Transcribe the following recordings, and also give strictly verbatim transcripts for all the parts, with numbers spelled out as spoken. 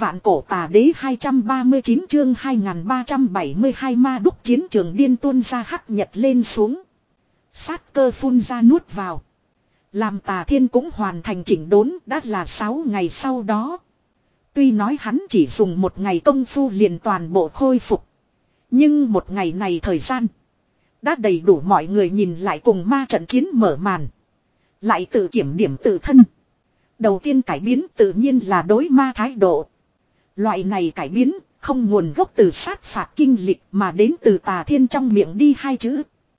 Vạn cổ tà đế hai trăm ba mươi chín chương hai nghìn ba trăm bảy mươi hai ma đúc chiến trường điên tuôn ra hắc nhật lên xuống. Sát cơ phun ra nuốt vào. Làm Tà Thiên cũng hoàn thành chỉnh đốn đã là sáu ngày sau đó. Tuy nói hắn chỉ dùng một ngày công phu liền toàn bộ khôi phục. Nhưng một ngày này thời gian. Đã đầy đủ mọi người nhìn lại cùng ma trận chiến mở màn. Lại tự kiểm điểm tự thân. Đầu tiên cải biến tự nhiên là đối ma thái độ. Loại này cải biến không nguồn gốc từ sát phạt kinh lịch mà đến từ Tà Thiên trong miệng đi hai chữ.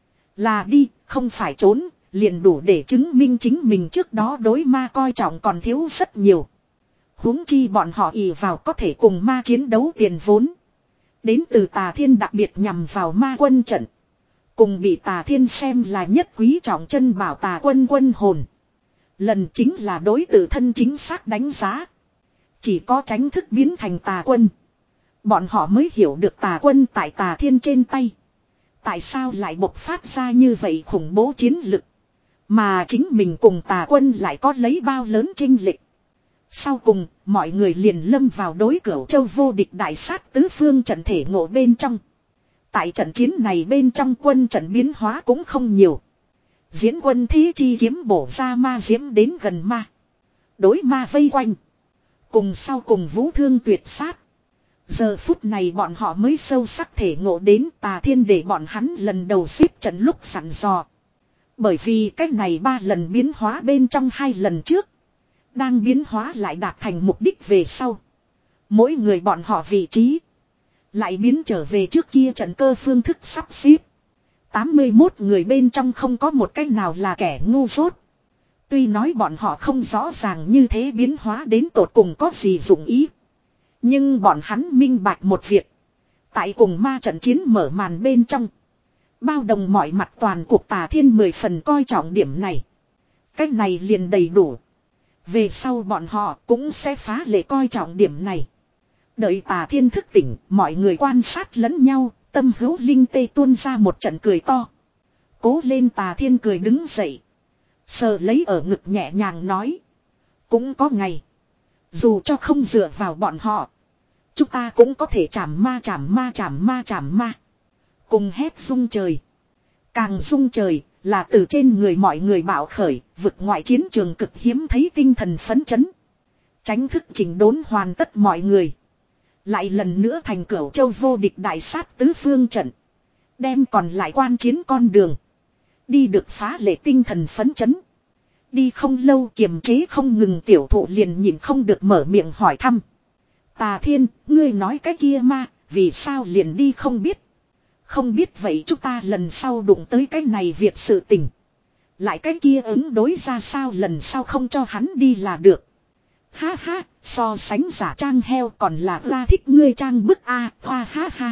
Là đi, không phải trốn, liền đủ để chứng minh chính mình trước đó đối ma coi trọng còn thiếu rất nhiều. Huống chi bọn họ ỷ vào có thể cùng ma chiến đấu tiền vốn. Đến từ Tà Thiên đặc biệt nhằm vào ma quân trận. Cùng bị Tà Thiên xem là nhất quý trọng chân bảo Tà quân quân hồn. Lần chính là đối tự thân chính xác đánh giá. Chỉ có tránh thức biến thành Tà quân. Bọn họ mới hiểu được Tà quân tại Tà Thiên trên tay. Tại sao lại bộc phát ra như vậy khủng bố chiến lực. Mà chính mình cùng Tà quân lại có lấy bao lớn chênh lệch. Sau cùng, mọi người liền lâm vào đối Cửu Châu vô địch đại sát tứ phương trận thể ngộ bên trong. Tại trận chiến này bên trong quân trận biến hóa cũng không nhiều. Diễn quân thế chi kiếm bổ ra ma diễm đến gần ma. Đối ma vây quanh. Cùng sau cùng vũ thương tuyệt sát. Giờ phút này bọn họ mới sâu sắc thể ngộ đến Tà Thiên để bọn hắn lần đầu xếp trận lúc sẵn dò. Bởi vì cách này ba lần biến hóa bên trong hai lần trước. Đang biến hóa lại đạt thành mục đích về sau. Mỗi người bọn họ vị trí. Lại biến trở về trước kia trận cơ phương thức sắp xếp. tám mươi mốt người bên trong không có một cách nào là kẻ ngu dốt. Tuy nói bọn họ không rõ ràng như thế biến hóa đến tột cùng có gì dụng ý. Nhưng bọn hắn minh bạch một việc. Tại cùng ma trận chiến mở màn bên trong. Bao đồng mọi mặt toàn cuộc Tà Thiên mười phần coi trọng điểm này. Cách này liền đầy đủ. Về sau bọn họ cũng sẽ phá lệ coi trọng điểm này. Đợi Tà Thiên thức tỉnh, mọi người quan sát lẫn nhau, tâm hữu linh tê tuôn ra một trận cười to. Cố lên Tà Thiên cười đứng dậy. Sờ lấy ở ngực nhẹ nhàng nói. Cũng có ngày. Dù cho không dựa vào bọn họ. Chúng ta cũng có thể chảm ma chảm ma chảm ma chảm ma. Cùng hét rung trời. Càng rung trời là từ trên người mọi người bạo khởi, vực ngoại chiến trường cực hiếm thấy tinh thần phấn chấn. Tránh thức chỉnh đốn hoàn tất mọi người. Lại lần nữa thành Cửu Châu vô địch đại sát tứ phương trận. Đem còn lại quan chiến con đường. Đi được phá lệ tinh thần phấn chấn. Đi không lâu kiềm chế không ngừng tiểu thụ liền nhìn không được mở miệng hỏi thăm. Tà Thiên, ngươi nói cái kia ma, vì sao liền đi không biết. Không biết vậy chúng ta lần sau đụng tới cái này việc sự tình. Lại cái kia ứng đối ra sao lần sau không cho hắn đi là được. Ha ha, so sánh giả trang heo còn là ra thích ngươi trang bức a, hoa ha ha.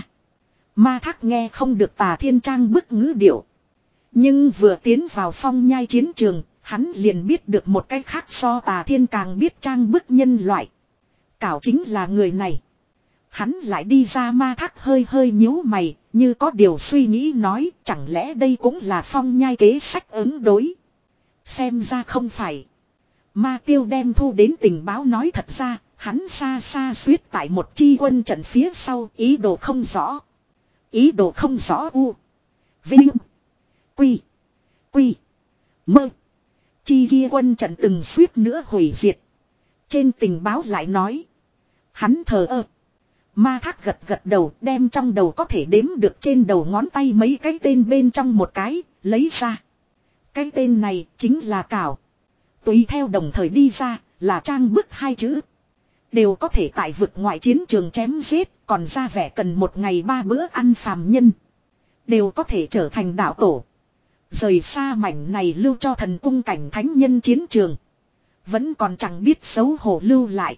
Ma Thác nghe không được Tà Thiên trang bức ngữ điệu. Nhưng vừa tiến vào phong nhai chiến trường, hắn liền biết được một cách khác so Tà Thiên càng biết trang bức nhân loại. Cảo chính là người này. Hắn lại đi ra. Ma Thác hơi hơi nhíu mày, như có điều suy nghĩ nói, chẳng lẽ đây cũng là phong nhai kế sách ứng đối. Xem ra không phải. Ma Tiêu đem thu đến tình báo nói thật ra, hắn xa xa suýt tại một chi quân trận phía sau, ý đồ không rõ. Ý đồ không rõ u. Vinh. Quy. Quy. Mơ. Chi kia quân trận từng suýt nữa hủy diệt. Trên tình báo lại nói. Hắn thờ ơ. Ma Thác gật gật đầu đem trong đầu có thể đếm được trên đầu ngón tay mấy cái tên bên trong một cái, lấy ra. Cái tên này chính là Cảo. Tùy theo đồng thời đi ra là trang bức hai chữ. Đều có thể tại vực ngoại chiến trường chém giết, còn ra vẻ cần một ngày ba bữa ăn phàm nhân. Đều có thể trở thành đạo tổ. Rời xa mảnh này lưu cho thần cung cảnh thánh nhân chiến trường. Vẫn còn chẳng biết xấu hổ lưu lại.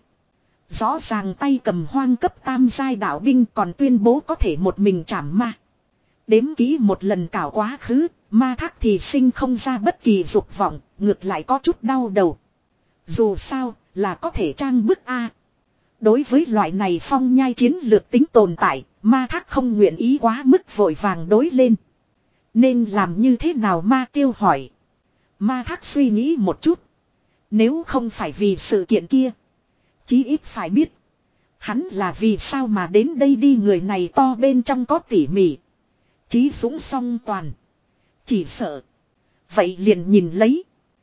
Rõ ràng tay cầm hoang cấp tam giai đạo binh còn tuyên bố có thể một mình trảm ma. Đếm kỹ một lần cảo quá khứ, Ma Thác thì sinh không ra bất kỳ dục vọng, ngược lại có chút đau đầu. Dù sao, là có thể trang bức A. Đối với loại này phong nhai chiến lược tính tồn tại, Ma Thác không nguyện ý quá mức vội vàng đối lên. Nên làm như thế nào Ma Tiêu hỏi. Ma Thác suy nghĩ một chút. Nếu không phải vì sự kiện kia. Chí ít phải biết. Hắn là vì sao mà đến đây đi, người này to bên trong có tỉ mỉ. Chí dũng song toàn. Chỉ sợ. Vậy liền nhìn lấy.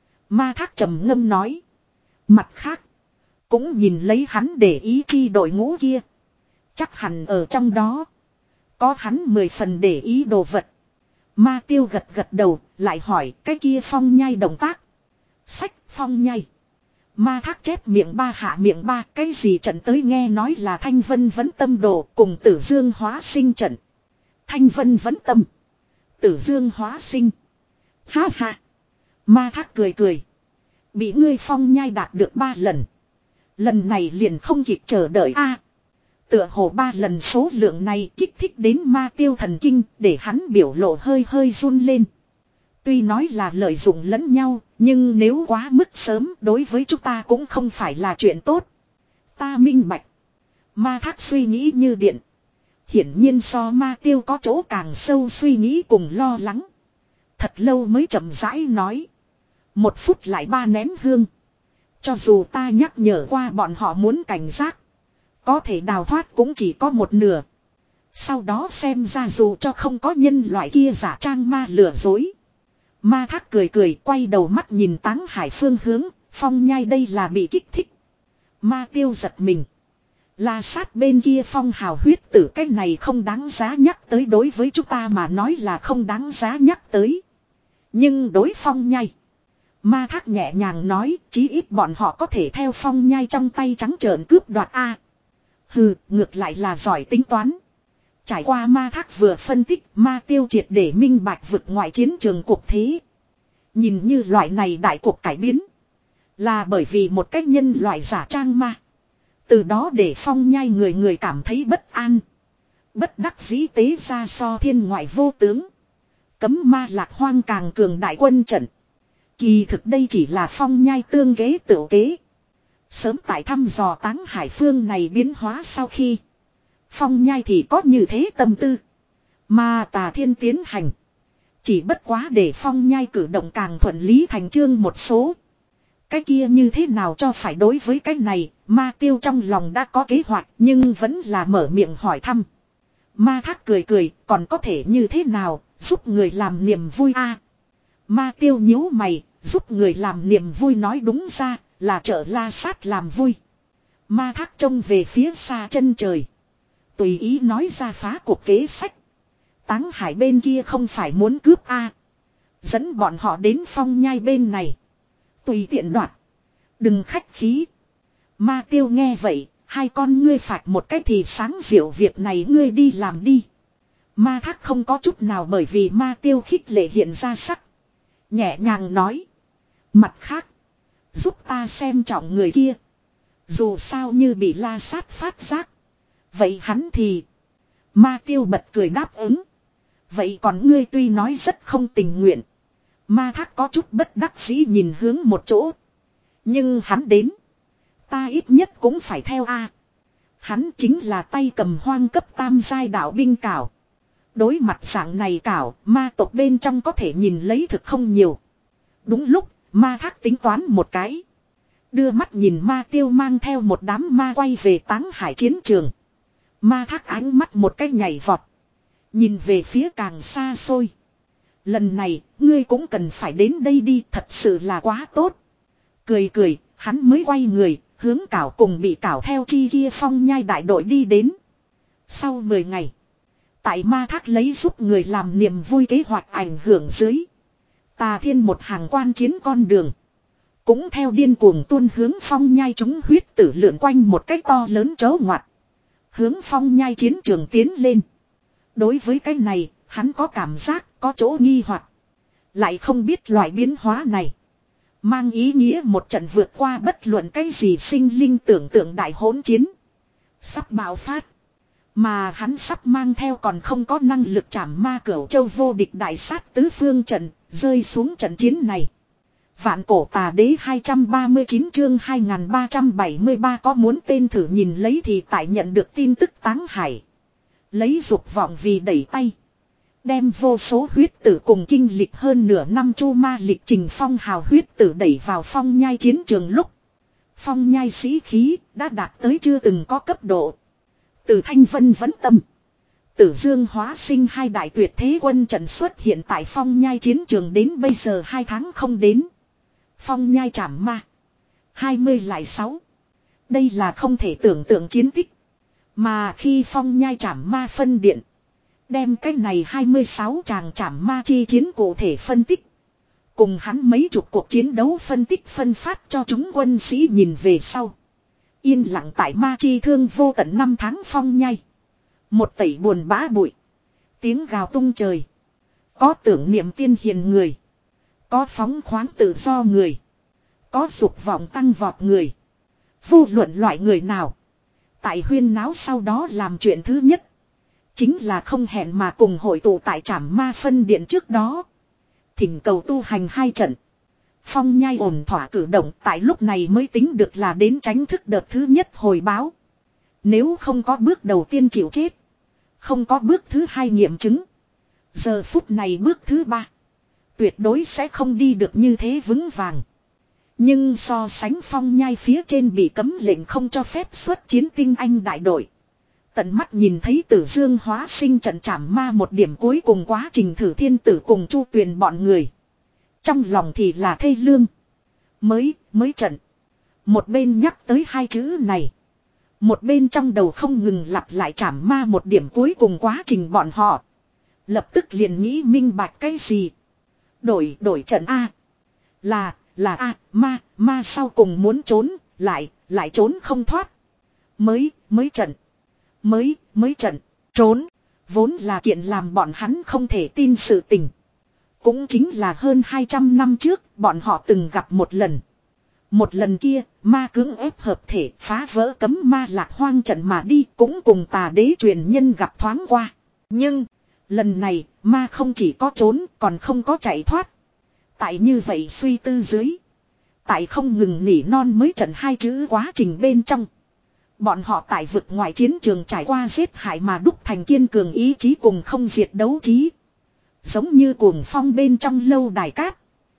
Ma Thác trầm ngâm nói. Mặt khác. Cũng nhìn lấy hắn để ý chi đội ngũ kia. Chắc hẳn ở trong đó. Có hắn mười phần để ý đồ vật. Ma Tiêu gật gật đầu. Lại hỏi cái kia phong nhai động tác. Sách phong nhai. Ma Thác chép miệng ba hạ miệng ba. Cái gì trận tới nghe nói là Thanh Vân Vấn Tâm đồ cùng Tử Dương hóa sinh trận. Thanh Vân Vấn Tâm. Tử Dương hóa sinh. Ha ha. Ma Thác cười cười. Bị ngươi phong nhai đạt được ba lần. Lần này liền không kịp chờ đợi a. Tựa hồ ba lần số lượng này kích thích đến Ma Tiêu thần kinh để hắn biểu lộ hơi hơi run lên. Tuy nói là lợi dụng lẫn nhau, nhưng nếu quá mức sớm đối với chúng ta cũng không phải là chuyện tốt. Ta minh bạch. Ma Thác suy nghĩ như điện. Hiển nhiên so Ma Tiêu có chỗ càng sâu suy nghĩ cùng lo lắng. Thật lâu mới chậm rãi nói. Một phút lại ba nén hương. Cho dù ta nhắc nhở qua bọn họ muốn cảnh giác. Có thể đào thoát cũng chỉ có một nửa. Sau đó xem ra dù cho không có nhân loại kia giả trang ma lừa dối. Ma Thác cười cười quay đầu mắt nhìn Táng Hải phương hướng. Phong nhai đây là bị kích thích. Ma Tiêu giật mình. La Sát bên kia phong hào huyết tử cái này không đáng giá nhắc tới, đối với chúng ta mà nói là không đáng giá nhắc tới. Nhưng đối phong nhai. Ma Thác nhẹ nhàng nói, chí ít bọn họ có thể theo phong nhai trong tay trắng trợn cướp đoạt a. Hừ, ngược lại là giỏi tính toán. Trải qua Ma Thác vừa phân tích, Ma Tiêu triệt để minh bạch vực ngoại chiến trường cuộc thế. Nhìn như loại này đại cuộc cải biến. Là bởi vì một cách nhân loại giả trang ma. Từ đó để phong nhai người người cảm thấy bất an. Bất đắc dĩ tế ra so thiên ngoại vô tướng. Cấm ma lạc hoang càng cường đại quân trận. Kỳ thực đây chỉ là phong nhai tương kế tửu kế. Sớm tại thăm dò Táng Hải phương này biến hóa sau khi. Phong nhai thì có như thế tâm tư. Mà Tà Thiên tiến hành. Chỉ bất quá để phong nhai cử động càng thuận lý thành chương một số. Cái kia như thế nào cho phải, đối với cái này, Ma Tiêu trong lòng đã có kế hoạch nhưng vẫn là mở miệng hỏi thăm. Ma Thác cười cười, còn có thể như thế nào, giúp người làm niềm vui a. Ma Tiêu nhíu mày, giúp người làm niềm vui nói đúng ra là trợ La Sát làm vui. Ma Thác trông về phía xa chân trời. Tùy ý nói ra phá cuộc kế sách. Táng Hải bên kia không phải muốn cướp a. Dẫn bọn họ đến phong nhai bên này. Tùy tiện đoạt. Đừng khách khí. Ma Tiêu nghe vậy, hai con ngươi phạt một cái thì sáng diệu, việc này ngươi đi làm đi. Ma Thác không có chút nào bởi vì Ma Tiêu khích lệ hiện ra sắc. Nhẹ nhàng nói. Mặt khác. Giúp ta xem trọng người kia. Dù sao như bị La Sát phát giác. Vậy hắn thì. Ma Tiêu bật cười đáp ứng. Vậy còn ngươi tuy nói rất không tình nguyện. Ma Thác có chút bất đắc dĩ nhìn hướng một chỗ. Nhưng hắn đến. Ta ít nhất cũng phải theo a. Hắn chính là tay cầm hoang cấp tam giai đạo binh cảo. Đối mặt dạng này cảo, ma tộc bên trong có thể nhìn lấy thực không nhiều. Đúng lúc, Ma Thác tính toán một cái. Đưa mắt nhìn Ma Tiêu mang theo một đám ma quay về Táng Hải chiến trường. Ma Thác ánh mắt một cái nhảy vọt. Nhìn về phía càng xa xôi. Lần này, ngươi cũng cần phải đến đây đi, thật sự là quá tốt. Cười cười, hắn mới quay người, hướng cảo cùng bị cảo theo chi kia phong nhai đại đội đi đến. Sau mười ngày, tại Ma Thác lấy giúp người làm niềm vui kế hoạch ảnh hưởng dưới. Tà Thiên một hàng quan chiến con đường. Cũng theo điên cuồng tuôn hướng phong nhai chúng huyết tử lượn quanh một cái to lớn chó ngoặt. Hướng phong nhai chiến trường tiến lên. Đối với cái này, hắn có cảm giác, có chỗ nghi hoặc. Lại không biết loại biến hóa này. Mang ý nghĩa một trận vượt qua bất luận cái gì sinh linh tưởng tượng đại hỗn chiến. Sắp bạo phát. Mà hắn sắp mang theo còn không có năng lực trảm ma cửu châu vô địch đại sát tứ phương trận, rơi xuống trận chiến này. Vạn cổ tà đế hai trăm ba mươi chín chương hai nghìn ba trăm bảy mươi ba có muốn tên thử nhìn lấy thì tại nhận được tin tức Táng Hải. Lấy dục vọng vì đẩy tay. Đem vô số huyết tử cùng kinh lịch hơn nửa năm chu ma lịch trình phong hào huyết tử đẩy vào phong nhai chiến trường lúc. Phong nhai sĩ khí đã đạt tới chưa từng có cấp độ. Từ Thanh Vân vẫn tâm. Tử Dương hóa sinh hai đại tuyệt thế quân trận xuất hiện tại phong nhai chiến trường đến bây giờ hai tháng không đến. Phong nhai trảm ma. hai mươi lại sáu. Đây là không thể tưởng tượng chiến tích. Mà khi phong nhai trảm ma phân điện. Đem cái này hai mươi sáu tràng trảm ma chi chiến cụ thể phân tích. Cùng hắn mấy chục cuộc chiến đấu phân tích phân phát cho chúng quân sĩ nhìn về sau. Yên lặng tại ma chi thương vô tận năm tháng phong nhai. Một tẩy buồn bã bụi. Tiếng gào tung trời. Có tưởng niệm tiên hiền người. Có phóng khoáng tự do người. Có dục vọng tăng vọt người. Vô luận loại người nào. Tại huyên náo sau đó làm chuyện thứ nhất. Chính là không hẹn mà cùng hội tụ tại trảm ma phân điện trước đó. Thỉnh cầu tu hành hai trận. Phong nhai ổn thỏa cử động tại lúc này mới tính được là đến tránh thức đợt thứ nhất hồi báo. Nếu không có bước đầu tiên chịu chết. Không có bước thứ hai nghiệm chứng. Giờ phút này bước thứ ba. Tuyệt đối sẽ không đi được như thế vững vàng. Nhưng so sánh phong nhai phía trên bị cấm lệnh không cho phép xuất chiến tinh anh đại đội. Tận mắt nhìn thấy Tử Dương hóa sinh trận trảm ma một điểm cuối cùng quá trình thử thiên tử cùng Chu Tuyền bọn người. Trong lòng thì là thê lương. Mới, mới trận. Một bên nhắc tới hai chữ này. Một bên trong đầu không ngừng lặp lại trảm ma một điểm cuối cùng quá trình bọn họ. Lập tức liền nghĩ minh bạch cái gì. Đổi, đổi trận A. Là, là A, ma, ma sau cùng muốn trốn, lại, lại trốn không thoát. Mới, mới trận. Mới, mới trận, trốn. Vốn là kiện làm bọn hắn không thể tin sự tình. Cũng chính là hơn hai trăm năm trước, bọn họ từng gặp một lần. Một lần kia, ma cưỡng ép hợp thể phá vỡ cấm ma lạc hoang trận mà đi cũng cùng tà đế truyền nhân gặp thoáng qua. Nhưng, lần này, ma không chỉ có trốn còn không có chạy thoát. Tại như vậy suy tư dưới. Tại không ngừng nỉ non mới trận hai chữ quá trình bên trong. Bọn họ tại vực ngoài chiến trường trải qua giết hại mà đúc thành kiên cường ý chí cùng không diệt đấu trí. Giống như cuồng phong bên trong lâu đài cát.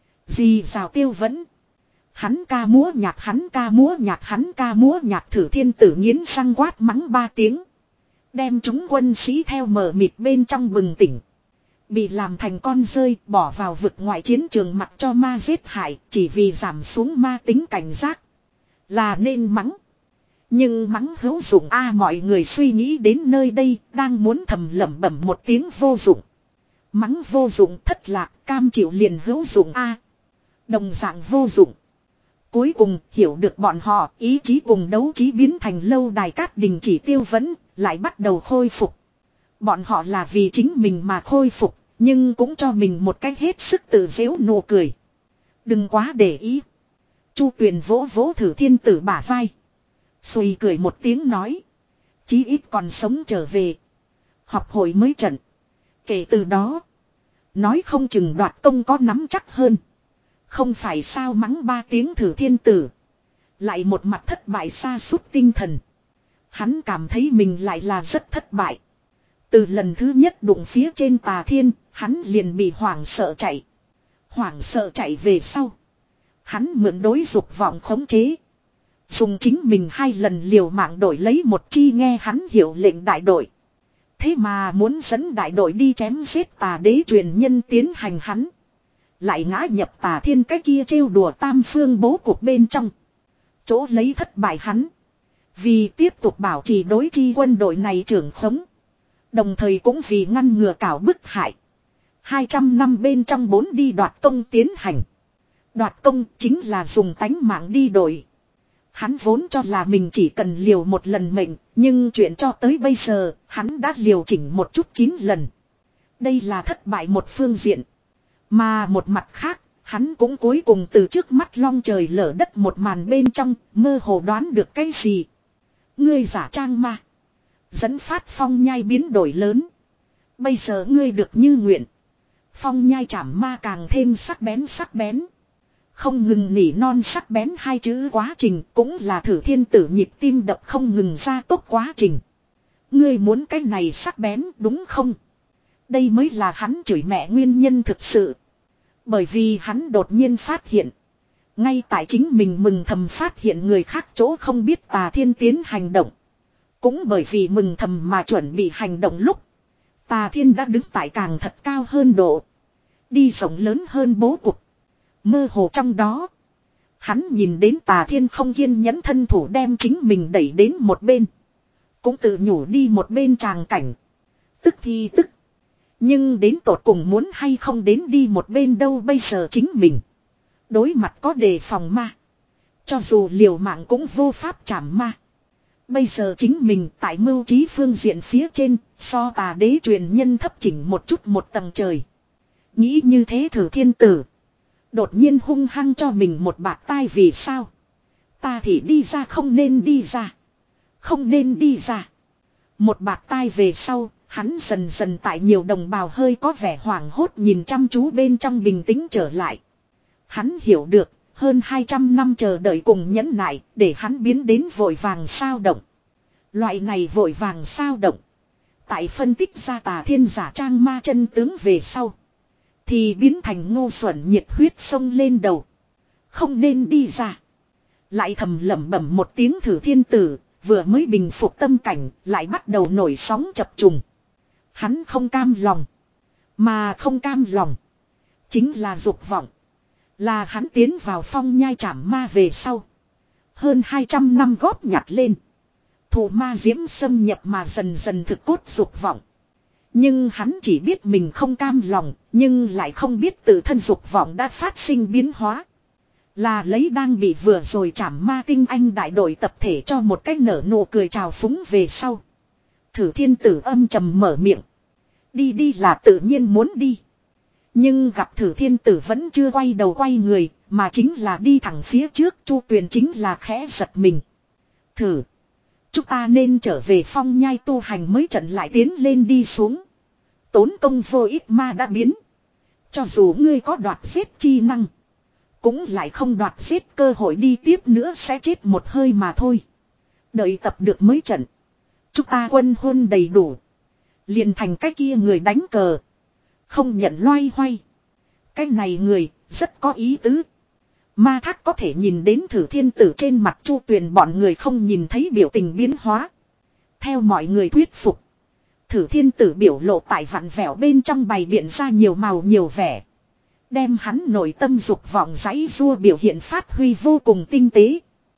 Dì rào tiêu vẫn. Hắn ca múa nhạc hắn ca múa nhạc hắn ca múa nhạc thử thiên tử nghiến răng quát mắng ba tiếng. Đem chúng quân sĩ theo mờ mịt bên trong bừng tỉnh. Bị làm thành con rơi bỏ vào vực ngoại chiến trường mặc cho ma giết hại chỉ vì giảm xuống ma tính cảnh giác. Là nên mắng. Nhưng mắng hữu dụng a mọi người suy nghĩ đến nơi đây đang muốn thầm lẩm bẩm một tiếng vô dụng. Mắng vô dụng thất lạc cam chịu liền hữu dụng a đồng dạng vô dụng. Cuối cùng hiểu được bọn họ ý chí cùng đấu trí biến thành lâu đài cát đình chỉ tiêu vẫn lại bắt đầu khôi phục. Bọn họ là vì chính mình mà khôi phục nhưng cũng cho mình một cách hết sức tự giễu nụ cười. Đừng quá để ý. Chu Tuyền vỗ vỗ thử thiên tử bả vai. Xùi cười một tiếng nói. Chí ít còn sống trở về. Học hội mới trận. Kể từ đó. Nói không chừng đoạt công có nắm chắc hơn. Không phải sao mắng ba tiếng thử thiên tử. Lại một mặt thất bại sa sút tinh thần. Hắn cảm thấy mình lại là rất thất bại. Từ lần thứ nhất đụng phía trên tà thiên. Hắn liền bị hoảng sợ chạy. Hoảng sợ chạy về sau. Hắn mượn đối dục vọng khống chế. Dùng chính mình hai lần liều mạng đổi lấy một chi nghe hắn hiệu lệnh đại đội. Thế mà muốn dẫn đại đội đi chém giết tà đế truyền nhân tiến hành hắn. Lại ngã nhập tà thiên cái kia trêu đùa tam phương bố cục bên trong. Chỗ lấy thất bại hắn. Vì tiếp tục bảo trì đối chi quân đội này trưởng khống. Đồng thời cũng vì ngăn ngừa cảo bức hại. hai trăm năm bên trong bốn đi đoạt công tiến hành. Đoạt công chính là dùng tánh mạng đi đổi. Hắn vốn cho là mình chỉ cần liều một lần mệnh, nhưng chuyện cho tới bây giờ, hắn đã liều chỉnh một chút chín lần. Đây là thất bại một phương diện. Mà một mặt khác, hắn cũng cuối cùng từ trước mắt long trời lở đất một màn bên trong, mơ hồ đoán được cái gì. Ngươi giả trang ma. Dẫn phát phong nhai biến đổi lớn. Bây giờ ngươi được như nguyện. Phong nhai trảm ma càng thêm sắc bén sắc bén. Không ngừng nỉ non sắc bén hai chữ quá trình cũng là thử thiên tử nhịp tim đập không ngừng ra tốc quá trình. Ngươi muốn cái này sắc bén đúng không? Đây mới là hắn chửi mẹ nguyên nhân thực sự. Bởi vì hắn đột nhiên phát hiện. Ngay tại chính mình mừng thầm phát hiện người khác chỗ không biết Tà Thiên tiến hành động. Cũng bởi vì mừng thầm mà chuẩn bị hành động lúc. Tà Thiên đã đứng tại càng thật cao hơn độ. Đi rộng lớn hơn bố cục. Mơ hồ trong đó. Hắn nhìn đến Tà Thiên không kiên nhẫn thân thủ đem chính mình đẩy đến một bên. Cũng tự nhủ đi một bên tràng cảnh. Tức thì tức. Nhưng đến tột cùng muốn hay không đến đi một bên đâu bây giờ chính mình. Đối mặt có đề phòng ma. Cho dù liều mạng cũng vô pháp chạm ma. Bây giờ chính mình tại mưu trí phương diện phía trên, so Tà Đế truyền nhân thấp chỉnh một chút một tầng trời. Nghĩ như thế Thử Thiên Tử. Đột nhiên hung hăng cho mình một bạt tai vì sao. Ta thì đi ra không nên đi ra. Không nên đi ra. Một bạt tai về sau, hắn dần dần tại nhiều đồng bào hơi có vẻ hoảng hốt nhìn chăm chú bên trong bình tĩnh trở lại. Hắn hiểu được, hơn hai trăm năm chờ đợi cùng nhẫn nại, để hắn biến đến vội vàng sao động. Loại này vội vàng sao động. Tại phân tích ra Tà Thiên giả trang ma chân tướng về sau. Thì biến thành ngu xuẩn nhiệt huyết sông lên đầu. Không nên đi ra. Lại thầm lẩm bẩm một tiếng Thử Thiên Tử, vừa mới bình phục tâm cảnh, lại bắt đầu nổi sóng chập trùng. Hắn không cam lòng. Mà không cam lòng. Chính là dục vọng. Là hắn tiến vào phong nhai trảm ma về sau. Hơn hai trăm năm góp nhặt lên. Thủ ma diễm xâm nhập mà dần dần thực cốt dục vọng. Nhưng hắn chỉ biết mình không cam lòng, nhưng lại không biết tự thân dục vọng đã phát sinh biến hóa. Là lấy đang bị vừa rồi trảm ma tinh anh đại đội tập thể cho một cách nở nụ cười trào phúng về sau. Thử Thiên Tử âm trầm mở miệng. Đi đi là tự nhiên muốn đi. Nhưng gặp Thử Thiên Tử vẫn chưa quay đầu quay người, mà chính là đi thẳng phía trước. Chu Tuyền chính là khẽ giật mình. Thử. Chúng ta nên trở về phong nhai tu hành mới trận lại tiến lên đi xuống. Tốn công vô ích ma đã biến. Cho dù ngươi có đoạt giết chi năng. Cũng lại không đoạt giết cơ hội đi tiếp nữa sẽ chết một hơi mà thôi. Đợi tập được mới trận. Chúng ta quân hôn đầy đủ. Liền thành cái kia người đánh cờ. Không nhận loay hoay. Cái này người rất có ý tứ. Ma Thác có thể nhìn đến Thử Thiên Tử trên mặt Chu Tuyền bọn người không nhìn thấy biểu tình biến hóa. Theo mọi người thuyết phục. Thử Thiên Tử biểu lộ tại vặn vẹo bên trong bày biện ra nhiều màu nhiều vẻ. Đem hắn nội tâm dục vọng giãy rua biểu hiện phát huy vô cùng tinh tế.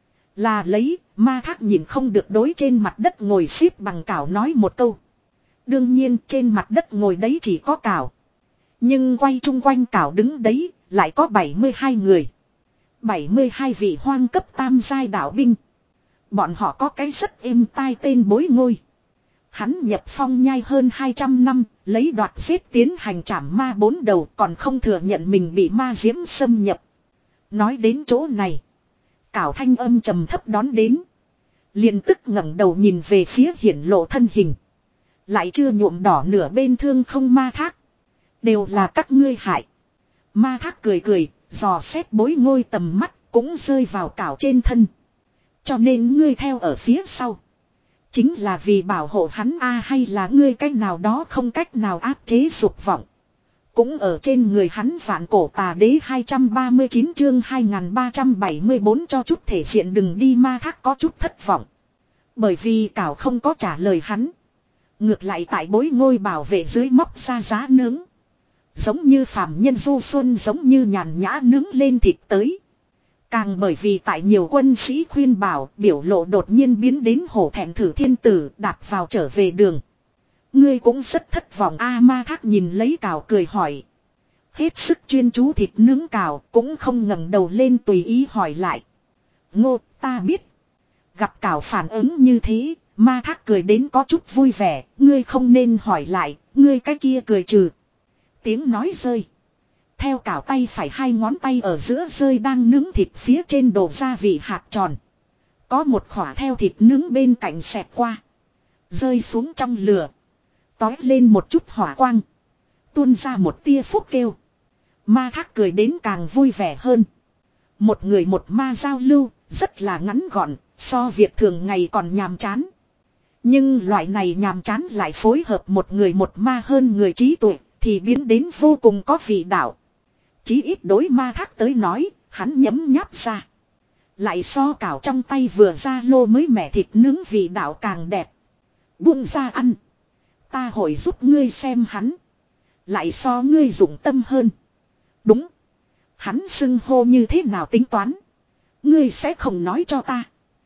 Là lấy, Ma Thác nhìn không được đối trên mặt đất ngồi xếp bằng cảo nói một câu. Đương nhiên trên mặt đất ngồi đấy chỉ có cảo. Nhưng quay chung quanh cảo đứng đấy, lại có bảy mươi hai người. bảy mươi hai vị hoang cấp tam giai đạo binh. Bọn họ có cái rất êm tai tên Bối Ngôi. Hắn nhập phong nhai hơn hai trăm năm, lấy đoạt giết tiến hành trảm ma bốn đầu còn không thừa nhận mình bị ma diễm xâm nhập. Nói đến chỗ này. Cảo thanh âm trầm thấp đón đến. Liền tức ngẩng đầu nhìn về phía hiển lộ thân hình. Lại chưa nhuộm đỏ nửa bên thương không Ma Thác. Đều là các ngươi hại. Ma Thác cười cười, dò xét Bối Ngôi tầm mắt cũng rơi vào cảo trên thân. Cho nên ngươi theo ở phía sau. Chính là vì bảo hộ hắn a hay là ngươi cách nào đó không cách nào áp chế dục vọng. Cũng ở trên người hắn vạn cổ Tà Đế hai trăm ba mươi chín chương hai nghìn ba trăm bảy mươi bốn cho chút thể diện đừng đi Ma Thác có chút thất vọng. Bởi vì cảo không có trả lời hắn. Ngược lại tại Bối Ngôi bảo vệ dưới móc ra giá nướng. Giống như phàm nhân du xuân giống như nhàn nhã nướng lên thịt tới. Càng bởi vì tại nhiều quân sĩ khuyên bảo biểu lộ đột nhiên biến đến hổ thẹn Thử Thiên Tử đạp vào trở về đường. Ngươi cũng rất thất vọng a Ma Thác nhìn lấy cào cười hỏi. Hết sức chuyên chú thịt nướng cào cũng không ngẩng đầu lên tùy ý hỏi lại. Ngô ta biết. Gặp cào phản ứng như thế, Ma Thác cười đến có chút vui vẻ. Ngươi không nên hỏi lại, ngươi cái kia cười trừ. Tiếng nói rơi. Theo cào tay phải hai ngón tay ở giữa rơi đang nướng thịt phía trên đổ gia vị hạt tròn. Có một khỏa theo thịt nướng bên cạnh xẹt qua. Rơi xuống trong lửa. Tói lên một chút hỏa quang. Tuôn ra một tia phúc kêu. Ma Thác cười đến càng vui vẻ hơn. Một người một ma giao lưu, rất là ngắn gọn, so việc thường ngày còn nhàm chán. Nhưng loại này nhàm chán lại phối hợp một người một ma hơn người trí tuệ, thì biến đến vô cùng có vị đạo. Chí ít đối Ma Thác tới nói, Hắn nhấm nháp ra. Lại so cảo trong tay vừa ra lô mới mẻ thịt nướng vị đạo càng đẹp. Buông ra ăn. Ta hội giúp ngươi xem hắn. Lại so ngươi dụng tâm hơn. Đúng. Hắn xưng hô như thế nào tính toán. Ngươi sẽ không nói cho ta.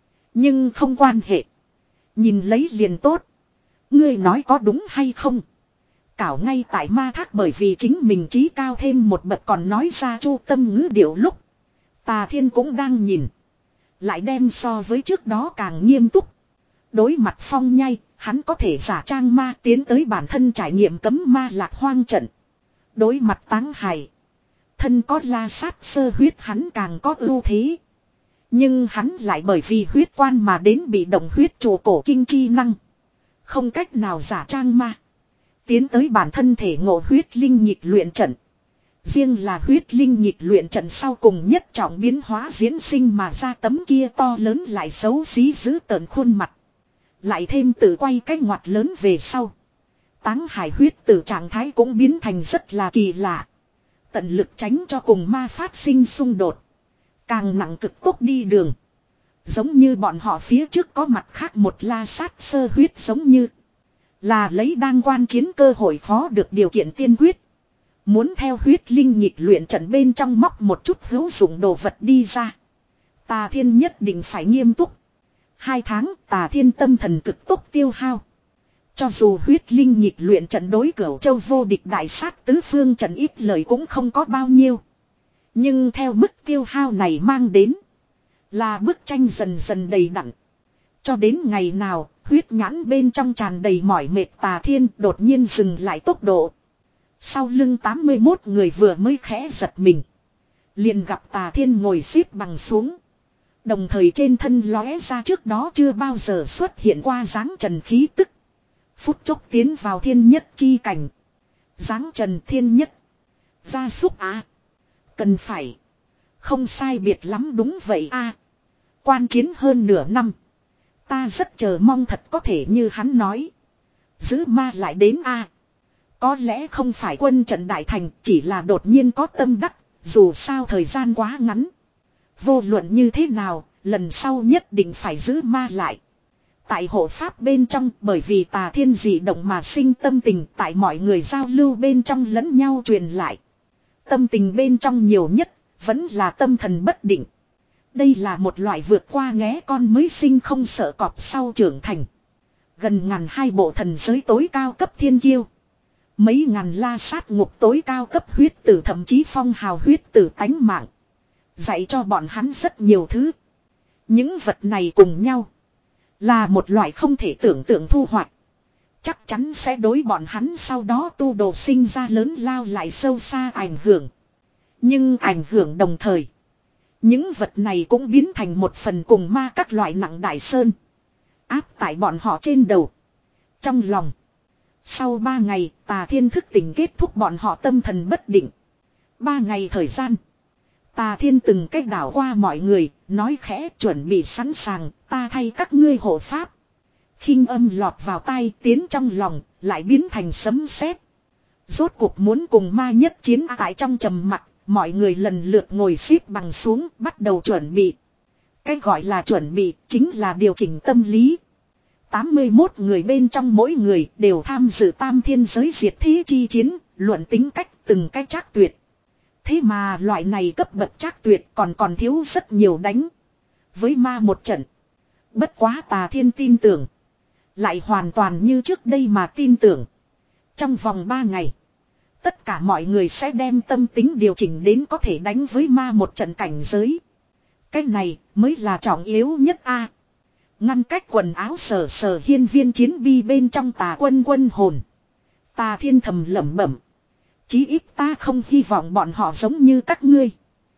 Nhưng không quan hệ. Nhìn lấy liền tốt. Ngươi nói có đúng hay không? Cảo ngay tại ma thác bởi vì chính mình trí cao thêm một bậc còn nói ra chu tâm ngữ điệu lúc. Tà Thiên cũng đang nhìn. Lại đem so với trước đó càng nghiêm túc. Đối mặt Phong Nhai, hắn có thể giả trang ma tiến tới bản thân trải nghiệm cấm ma lạc hoang trận. Đối mặt Táng Hải. Thân có la sát sơ huyết hắn càng có ưu thế. Nhưng hắn lại bởi vì huyết quan mà đến bị động huyết trụ cổ kinh chi năng. Không cách nào giả trang ma. Tiến tới bản thân thể ngộ huyết linh nhịp luyện trận. Riêng là huyết linh nhịp luyện trận sau cùng nhất trọng biến hóa diễn sinh mà ra tấm kia to lớn lại xấu xí giữ tợn khuôn mặt. Lại thêm tự quay cái ngoặt lớn về sau. Táng Hải huyết tử trạng thái cũng biến thành rất là kỳ lạ. Tận lực tránh cho cùng ma phát sinh xung đột. Càng nặng cực tốc đi đường. Giống như bọn họ phía trước có mặt khác một la sát sơ huyết giống như. Là lấy đang quan chiến cơ hội khó được điều kiện tiên quyết. Muốn theo huyết linh nhịp luyện trận bên trong móc một chút hữu dụng đồ vật đi ra. Tà Thiên nhất định phải nghiêm túc. Hai tháng Tà Thiên tâm thần cực tốc tiêu hao. Cho dù huyết linh nhịp luyện trận đối cửu châu vô địch đại sát tứ phương trận ít lời cũng không có bao nhiêu. Nhưng theo mức tiêu hao này mang đến. Là bức tranh dần dần đầy đặn. Cho đến ngày nào huyết nhãn bên trong tràn đầy mỏi mệt Tà Thiên đột nhiên dừng lại tốc độ. Sau lưng tám mươi mốt người vừa mới khẽ giật mình. Liền gặp Tà Thiên ngồi xếp bằng xuống. Đồng thời trên thân lóe ra trước đó chưa bao giờ xuất hiện qua dáng trần khí tức. Phút chốc tiến vào thiên nhất chi cảnh. Dáng trần thiên nhất. Gia súc à. Cần phải. Không sai biệt lắm đúng vậy à. Quan chiến hơn nửa năm. Ta rất chờ mong thật có thể như hắn nói. Giữ ma lại đến a à. Có lẽ không phải quân trận đại thành, chỉ là đột nhiên có tâm đắc, dù sao thời gian quá ngắn. Vô luận như thế nào, lần sau nhất định phải giữ ma lại. Tại hộ pháp bên trong, bởi vì Tà Thiên dị động mà sinh tâm tình, tại mọi người giao lưu bên trong lẫn nhau truyền lại. Tâm tình bên trong nhiều nhất, vẫn là tâm thần bất định. Đây là một loại vượt qua nghé con mới sinh không sợ cọp sau trưởng thành. Gần ngàn hai bộ thần giới tối cao cấp thiên kiêu. Mấy ngàn la sát ngục tối cao cấp huyết tử thậm chí phong hào huyết tử tánh mạng. Dạy cho bọn hắn rất nhiều thứ. Những vật này cùng nhau. Là một loại không thể tưởng tượng thu hoạch. Chắc chắn sẽ đối bọn hắn sau đó tu đồ sinh ra lớn lao lại sâu xa ảnh hưởng. Nhưng ảnh hưởng đồng thời. Những vật này cũng biến thành một phần cùng ma các loại nặng đại sơn. Áp tại bọn họ trên đầu. Trong lòng. Sau ba ngày, Tà Thiên thức tỉnh kết thúc bọn họ tâm thần bất định. Ba ngày thời gian. Tà Thiên từng cách đảo qua mọi người, nói khẽ chuẩn bị sẵn sàng, ta thay các ngươi hộ pháp. Khinh âm lọt vào tai tiến trong lòng, lại biến thành sấm sét. Rốt cuộc muốn cùng ma nhất chiến tại trong trầm mặc, mọi người lần lượt ngồi xếp bằng xuống, bắt đầu chuẩn bị. Cái gọi là chuẩn bị, chính là điều chỉnh tâm lý. tám mươi mốt người bên trong mỗi người đều tham dự tam thiên giới diệt thế chi chiến, luận tính cách từng cái trác tuyệt. Thế mà loại này cấp bậc trác tuyệt còn còn thiếu rất nhiều đánh. Với ma một trận. Bất quá Tà Thiên tin tưởng. Lại hoàn toàn như trước đây mà tin tưởng. Trong vòng ba ngày. Tất cả mọi người sẽ đem tâm tính điều chỉnh đến có thể đánh với ma một trận cảnh giới. Cái này mới là trọng yếu nhất a. Ngăn cách quần áo sờ sờ hiên viên chiến bi bên trong Tà quân quân hồn. Tà Thiên thầm lẩm bẩm. Chí ít ta không hy vọng bọn họ giống như các ngươi.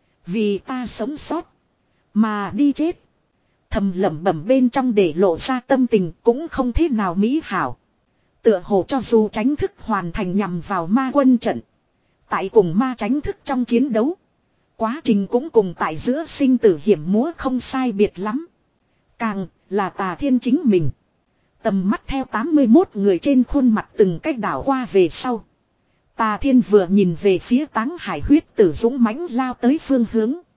Vì ta sống sót. Mà đi chết. Thầm lẩm bẩm bên trong để lộ ra tâm tình cũng không thế nào mỹ hảo. Tựa hồ cho dù tránh thức hoàn thành nhằm vào ma quân trận. Tại cùng ma tránh thức trong chiến đấu. Quá trình cũng cùng tại giữa sinh tử hiểm múa không sai biệt lắm. Càng là Tà Thiên chính mình. Tầm mắt theo tám mươi mốt người trên khuôn mặt từng cách đảo qua về sau. Tà Thiên vừa nhìn về phía Táng Hải huyết tử dũng mãnh lao tới phương hướng.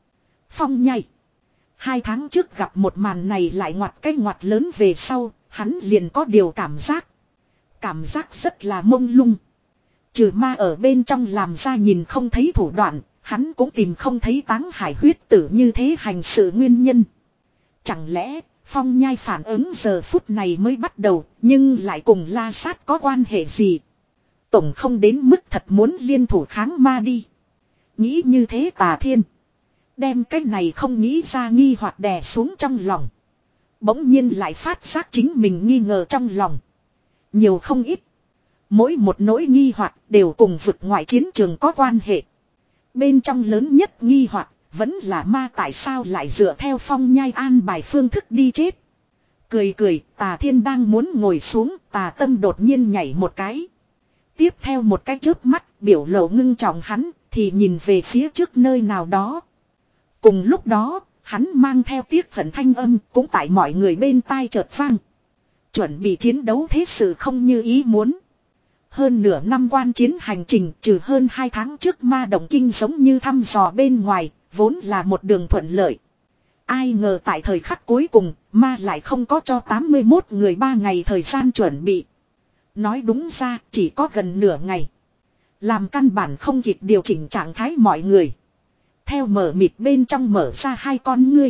Phong Nhai. Hai tháng trước gặp một màn này lại ngoặt cái ngoặt lớn về sau, hắn liền có điều cảm giác. Cảm giác rất là mông lung. Trừ ma ở bên trong làm ra nhìn không thấy thủ đoạn, hắn cũng tìm không thấy Táng Hải huyết tử như thế hành sự nguyên nhân. Chẳng lẽ Phong Nhai phản ứng giờ phút này mới bắt đầu, nhưng lại cùng La Sát có quan hệ gì? Tổng không đến mức thật muốn liên thủ kháng ma đi. Nghĩ như thế Tà Thiên đem cái này không nghĩ ra nghi hoặc đè xuống trong lòng. Bỗng nhiên lại phát giác chính mình nghi ngờ trong lòng. Nhiều không ít. Mỗi một nỗi nghi hoặc đều cùng vực ngoại chiến trường có quan hệ. Bên trong lớn nhất nghi hoặc vẫn là ma tại sao lại dựa theo Phong Nhai an bài phương thức đi chết. Cười cười, Tà Thiên đang muốn ngồi xuống, Tà Tâm đột nhiên nhảy một cái. Tiếp theo một cái chớp mắt, biểu lộ ngưng trọng hắn, thì nhìn về phía trước nơi nào đó. Cùng lúc đó, hắn mang theo tiếc hận thanh âm cũng tại mọi người bên tai chợt vang. Chuẩn bị chiến đấu thế sự không như ý muốn. Hơn nửa năm quan chiến hành trình trừ hơn hai tháng trước ma động kinh giống như thăm dò bên ngoài, vốn là một đường thuận lợi. Ai ngờ tại thời khắc cuối cùng, ma lại không có cho tám mươi mốt người ba ngày thời gian chuẩn bị. Nói đúng ra, chỉ có gần nửa ngày. Làm căn bản không kịp điều chỉnh trạng thái mọi người. Theo mở mịt bên trong mở ra hai con ngươi.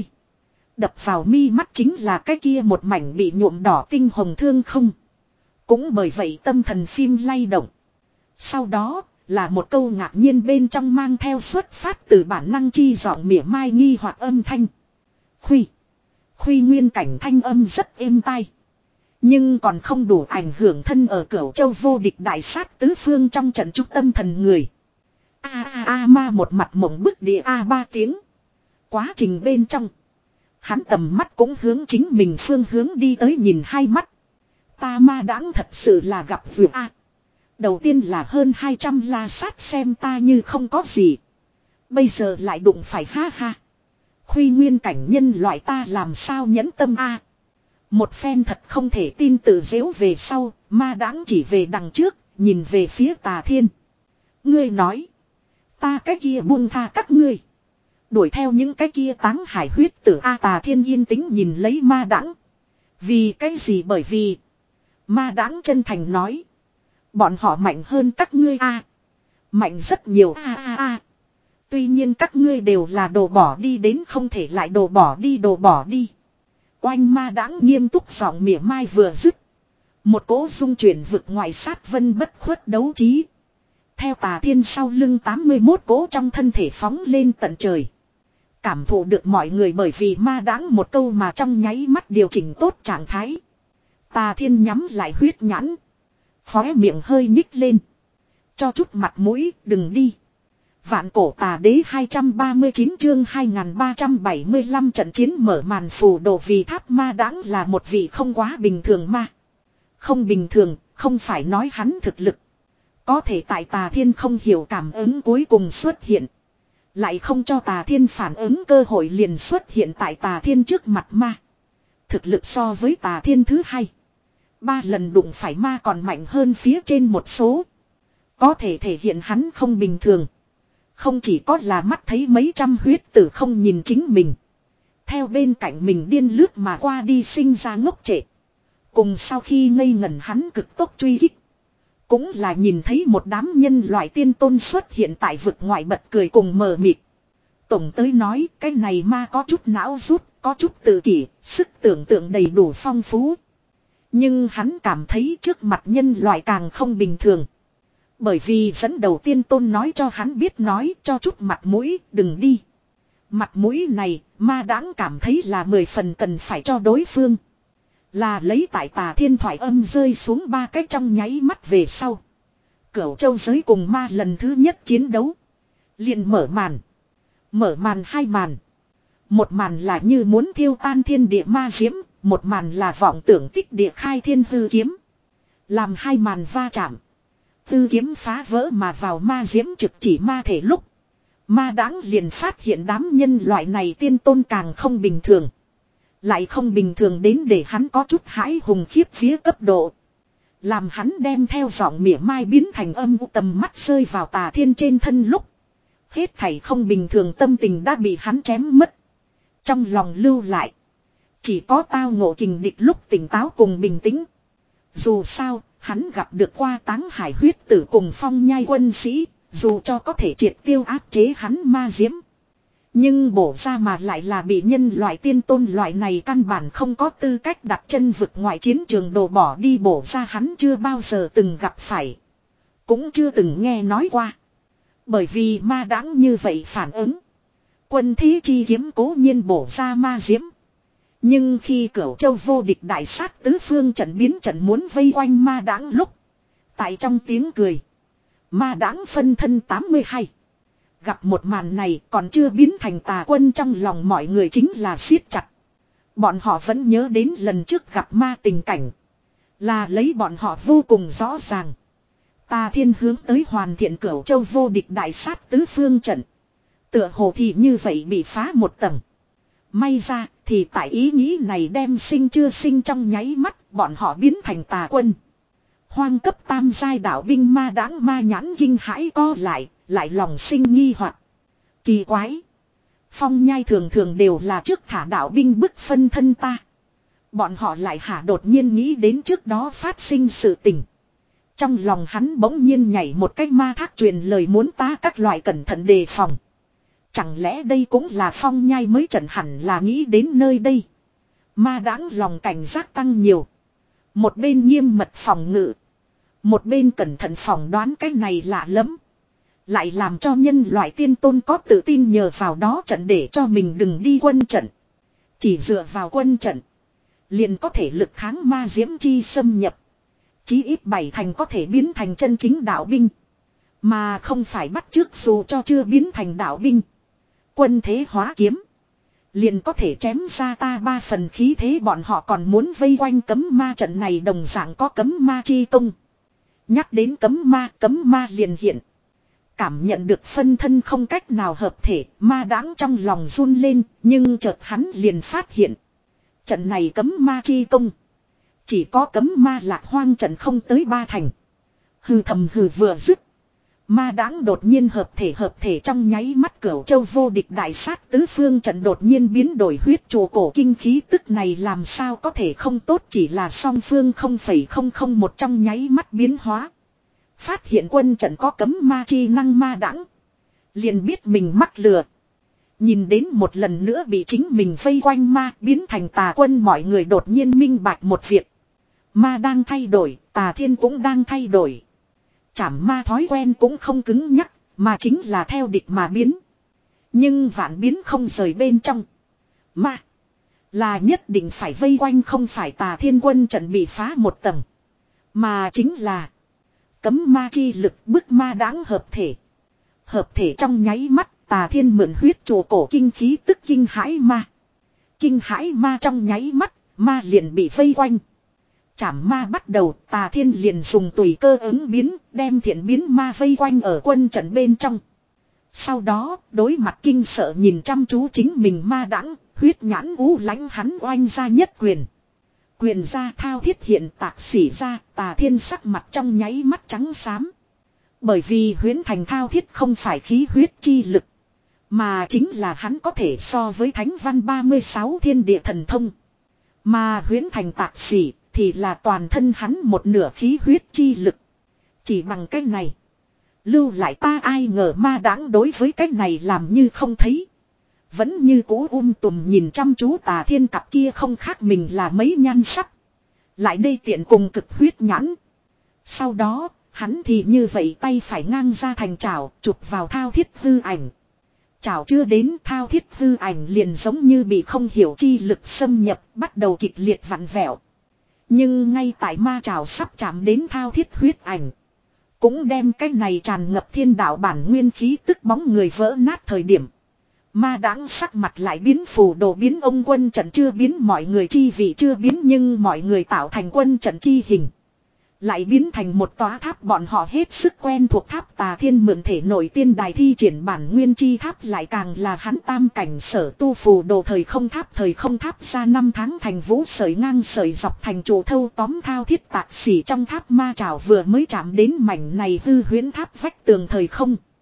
Đập vào mi mắt chính là cái kia một mảnh bị nhuộm đỏ tinh hồng thương không. Cũng bởi vậy tâm thần phim lay động. Sau đó là một câu ngạc nhiên bên trong mang theo xuất phát từ bản năng chi giọng mỉa mai nghi hoặc âm thanh. Khuy. Khuy nguyên cảnh thanh âm rất êm tai. Nhưng còn không đủ ảnh hưởng thân ở Cửu Châu vô địch đại sát tứ phương trong trận trúc tâm thần người. A a a ma một mặt mộng bức địa a ba tiếng. Quá trình bên trong. Hắn tầm mắt cũng hướng chính mình phương hướng đi tới nhìn hai mắt. Ta ma đãng thật sự là gặp vừa a. Đầu tiên là hơn hai trăm la sát xem ta như không có gì. Bây giờ lại đụng phải ha ha. Khuy nguyên cảnh nhân loại ta làm sao nhẫn tâm a. Một phen thật không thể tin tự dễu về sau, ma đãng chỉ về đằng trước, nhìn về phía Tà Thiên. Ngươi nói. Ta cái kia buông tha các ngươi. Đuổi theo những cái kia Táng Hải huyết tử A. Tà Thiên yên tĩnh nhìn lấy ma đãng. Vì cái gì bởi vì. Ma đãng chân thành nói. Bọn họ mạnh hơn các ngươi A. Mạnh rất nhiều A A A. Tuy nhiên các ngươi đều là đồ bỏ đi đến không thể lại đồ bỏ đi đồ bỏ đi. Oanh ma đãng nghiêm túc giọng mỉa mai vừa dứt. Một cỗ dung chuyển vực ngoại sát vân bất khuất đấu trí. Theo Tà Thiên sau lưng tám mươi mốt cỗ trong thân thể phóng lên tận trời. Cảm thụ được mọi người bởi vì ma đãng một câu mà trong nháy mắt điều chỉnh tốt trạng thái. Tà Thiên nhắm lại huyết nhãn. Khóe miệng hơi nhích lên. Cho chút mặt mũi, đừng đi. Vạn cổ tà đế hai trăm ba mươi chín chương hai nghìn ba trăm bảy mươi lăm trận chiến mở màn phù đồ vì tháp ma đãng là một vị không quá bình thường ma. Không bình thường, không phải nói hắn thực lực. Có thể tại Tà Thiên không hiểu cảm ứng cuối cùng xuất hiện. Lại không cho Tà Thiên phản ứng cơ hội liền xuất hiện tại Tà Thiên trước mặt ma. Thực lực so với Tà Thiên thứ hai. Ba lần đụng phải ma còn mạnh hơn phía trên một số. Có thể thể hiện hắn không bình thường. Không chỉ có là mắt thấy mấy trăm huyết tử không nhìn chính mình. Theo bên cạnh mình điên lướt mà qua đi sinh ra ngốc trệ. Cùng sau khi ngây ngẩn hắn cực tốc truy kích. Cũng là nhìn thấy một đám nhân loại tiên tôn xuất hiện tại vực ngoại bật cười cùng mờ mịt. Tổng tới nói cái này ma có chút não rút, có chút tự kỷ, sức tưởng tượng đầy đủ phong phú. Nhưng hắn cảm thấy trước mặt nhân loại càng không bình thường. Bởi vì dẫn đầu tiên tôn nói cho hắn biết nói cho chút mặt mũi, đừng đi. Mặt mũi này, ma đãng cảm thấy là mười phần cần phải cho đối phương. Là lấy tại Tà Thiên thoại âm rơi xuống ba cái trong nháy mắt về sau. Cửu Châu giới cùng ma lần thứ nhất chiến đấu. Liền mở màn. Mở màn hai màn. Một màn là như muốn thiêu tan thiên địa ma diễm. Một màn là vọng tưởng tích địa khai thiên hư kiếm. Làm hai màn va chạm. Hư kiếm phá vỡ mà vào ma diễm trực chỉ ma thể lúc. Ma đãng liền phát hiện đám nhân loại này tiên tôn càng không bình thường. Lại không bình thường đến để hắn có chút hãi hùng khiếp phía cấp độ. Làm hắn đem theo giọng mỉa mai biến thành âm u tầm mắt rơi vào Tà Thiên trên thân lúc. Hết thảy không bình thường tâm tình đã bị hắn chém mất. Trong lòng lưu lại. Chỉ có tao ngộ kình địch lúc tỉnh táo cùng bình tĩnh. Dù sao, hắn gặp được qua Táng Hải huyết tử cùng Phong Nhai quân sĩ, dù cho có thể triệt tiêu áp chế hắn ma diễm. Nhưng bổ ra mà lại là bị nhân loại tiên tôn loại này căn bản không có tư cách đặt chân vực ngoại chiến trường đổ bỏ đi, bổ ra hắn chưa bao giờ từng gặp phải. Cũng chưa từng nghe nói qua. Bởi vì ma đáng như vậy phản ứng. Quân thế chi kiếm cố nhiên bổ ra ma diễm. Nhưng khi Cửu Châu vô địch đại sát tứ phương trận biến trận muốn vây quanh ma đáng lúc. Tại trong tiếng cười. Ma đáng phân thân tám mươi hai. Gặp một màn này còn chưa biến thành tà quân, trong lòng mọi người chính là siết chặt. Bọn họ vẫn nhớ đến lần trước gặp ma tình cảnh. Là lấy bọn họ vô cùng rõ ràng. Tà Thiên hướng tới hoàn thiện Cửu Châu vô địch đại sát tứ phương trận. Tựa hồ thì như vậy bị phá một tầng. May ra thì tại ý nghĩ này đem sinh chưa sinh trong nháy mắt, bọn họ biến thành tà quân. Hoang cấp tam giai đạo binh ma đáng ma nhãn kinh hãi co lại, lại lòng sinh nghi hoặc. Kỳ quái. Phong Nhai thường thường đều là trước thả đạo binh bức phân thân ta. Bọn họ lại hả đột nhiên nghĩ đến trước đó phát sinh sự tình. Trong lòng hắn bỗng nhiên nhảy một cách ma thác truyền lời muốn ta các loại cẩn thận đề phòng. Chẳng lẽ đây cũng là Phong Nhai mới trận, hẳn là nghĩ đến nơi đây. Ma đáng lòng cảnh giác tăng nhiều. Một bên nghiêm mật phòng ngự. Một bên cẩn thận phỏng đoán cái này lạ lắm. Lại làm cho nhân loại tiên tôn có tự tin nhờ vào đó trận để cho mình đừng đi quân trận. Chỉ dựa vào quân trận. Liền có thể lực kháng ma diễm chi xâm nhập. Chí ít bảy thành có thể biến thành chân chính đạo binh. Mà không phải bắt chước dù cho chưa biến thành đạo binh. Quân thế hóa kiếm. Liền có thể chém ra ta ba phần khí thế, bọn họ còn muốn vây quanh cấm ma trận này đồng dạng có cấm ma chi công. Nhắc đến cấm ma, cấm ma liền hiện. Cảm nhận được phân thân không cách nào hợp thể, ma đáng trong lòng run lên, nhưng chợt hắn liền phát hiện. Trận này cấm ma chi công. Chỉ có cấm ma lạc hoang trận không tới ba thành. Hừ thầm hừ vừa dứt. Ma đáng đột nhiên hợp thể hợp thể trong nháy mắt, Cửu Châu vô địch đại sát tứ phương trận đột nhiên biến đổi huyết chùa cổ kinh khí tức này làm sao có thể không tốt, chỉ là song phương không phẩy không không một trong nháy mắt biến hóa. Phát hiện quân trận có cấm ma chi năng, ma đáng liền biết mình mắc lừa. Nhìn đến một lần nữa bị chính mình vây quanh ma biến thành tà quân, mọi người đột nhiên minh bạch một việc. Ma đang thay đổi, Tà Thiên cũng đang thay đổi. Chảm ma thói quen cũng không cứng nhắc, mà chính là theo địch mà biến. Nhưng vạn biến không rời bên trong. Ma là nhất định phải vây quanh, không phải Tà Thiên quân trận bị phá một tầng. Mà chính là cấm ma chi lực bức ma đáng hợp thể. Hợp thể trong nháy mắt, Tà Thiên mượn huyết chùa cổ kinh khí tức kinh hãi ma. Kinh hãi ma trong nháy mắt, ma liền bị vây quanh. Chảm ma bắt đầu, Tà Thiên liền dùng tùy cơ ứng biến, đem thiện biến ma vây quanh ở quân trận bên trong. Sau đó, đối mặt kinh sợ nhìn chăm chú chính mình ma đãng, huyết nhãn u lãnh hắn oanh ra nhất quyền. Quyền ra thao thiết hiện tạc xỉ ra, Tà Thiên sắc mặt trong nháy mắt trắng xám. Bởi vì huyễn thành thao thiết không phải khí huyết chi lực, mà chính là hắn có thể so với thánh văn ba mươi sáu thiên địa thần thông. Mà huyễn thành tạc xỉ thì là toàn thân hắn một nửa khí huyết chi lực. Chỉ bằng cái này, lưu lại ta ai ngờ ma đáng đối với cái này làm như không thấy. Vẫn như cũ um tùm nhìn chăm chú Tà Thiên cặp kia không khác mình là mấy nhan sắc. Lại đây tiện cùng cực huyết nhãn. Sau đó, hắn thì như vậy tay phải ngang ra thành trảo, chụp vào thao thiết hư ảnh. Trảo chưa đến, thao thiết hư ảnh liền giống như bị không hiểu chi lực xâm nhập, bắt đầu kịch liệt vặn vẹo. Nhưng ngay tại ma trảo sắp chạm đến thao thiết huyết ảnh, cũng đem cái này tràn ngập thiên đạo bản nguyên khí tức bóng người vỡ nát thời điểm, ma đáng sắc mặt lại biến, phù đồ biến, ông quân trận chưa biến, mọi người chi vị chưa biến, nhưng mọi người tạo thành quân trận chi hình lại biến thành một tòa tháp, bọn họ hết sức quen thuộc tháp. Tà Thiên mượn thể nội tiên đài thi triển bản nguyên chi tháp, lại càng là hắn tam cảnh sở tu phù đồ thời không tháp. Thời không tháp ra năm tháng thành vũ sợi ngang sợi dọc thành trụ thâu tóm thao thiết tạc xỉ trong tháp ma trảo vừa mới chạm đến mảnh này hư huyễn tháp vách tường thời không,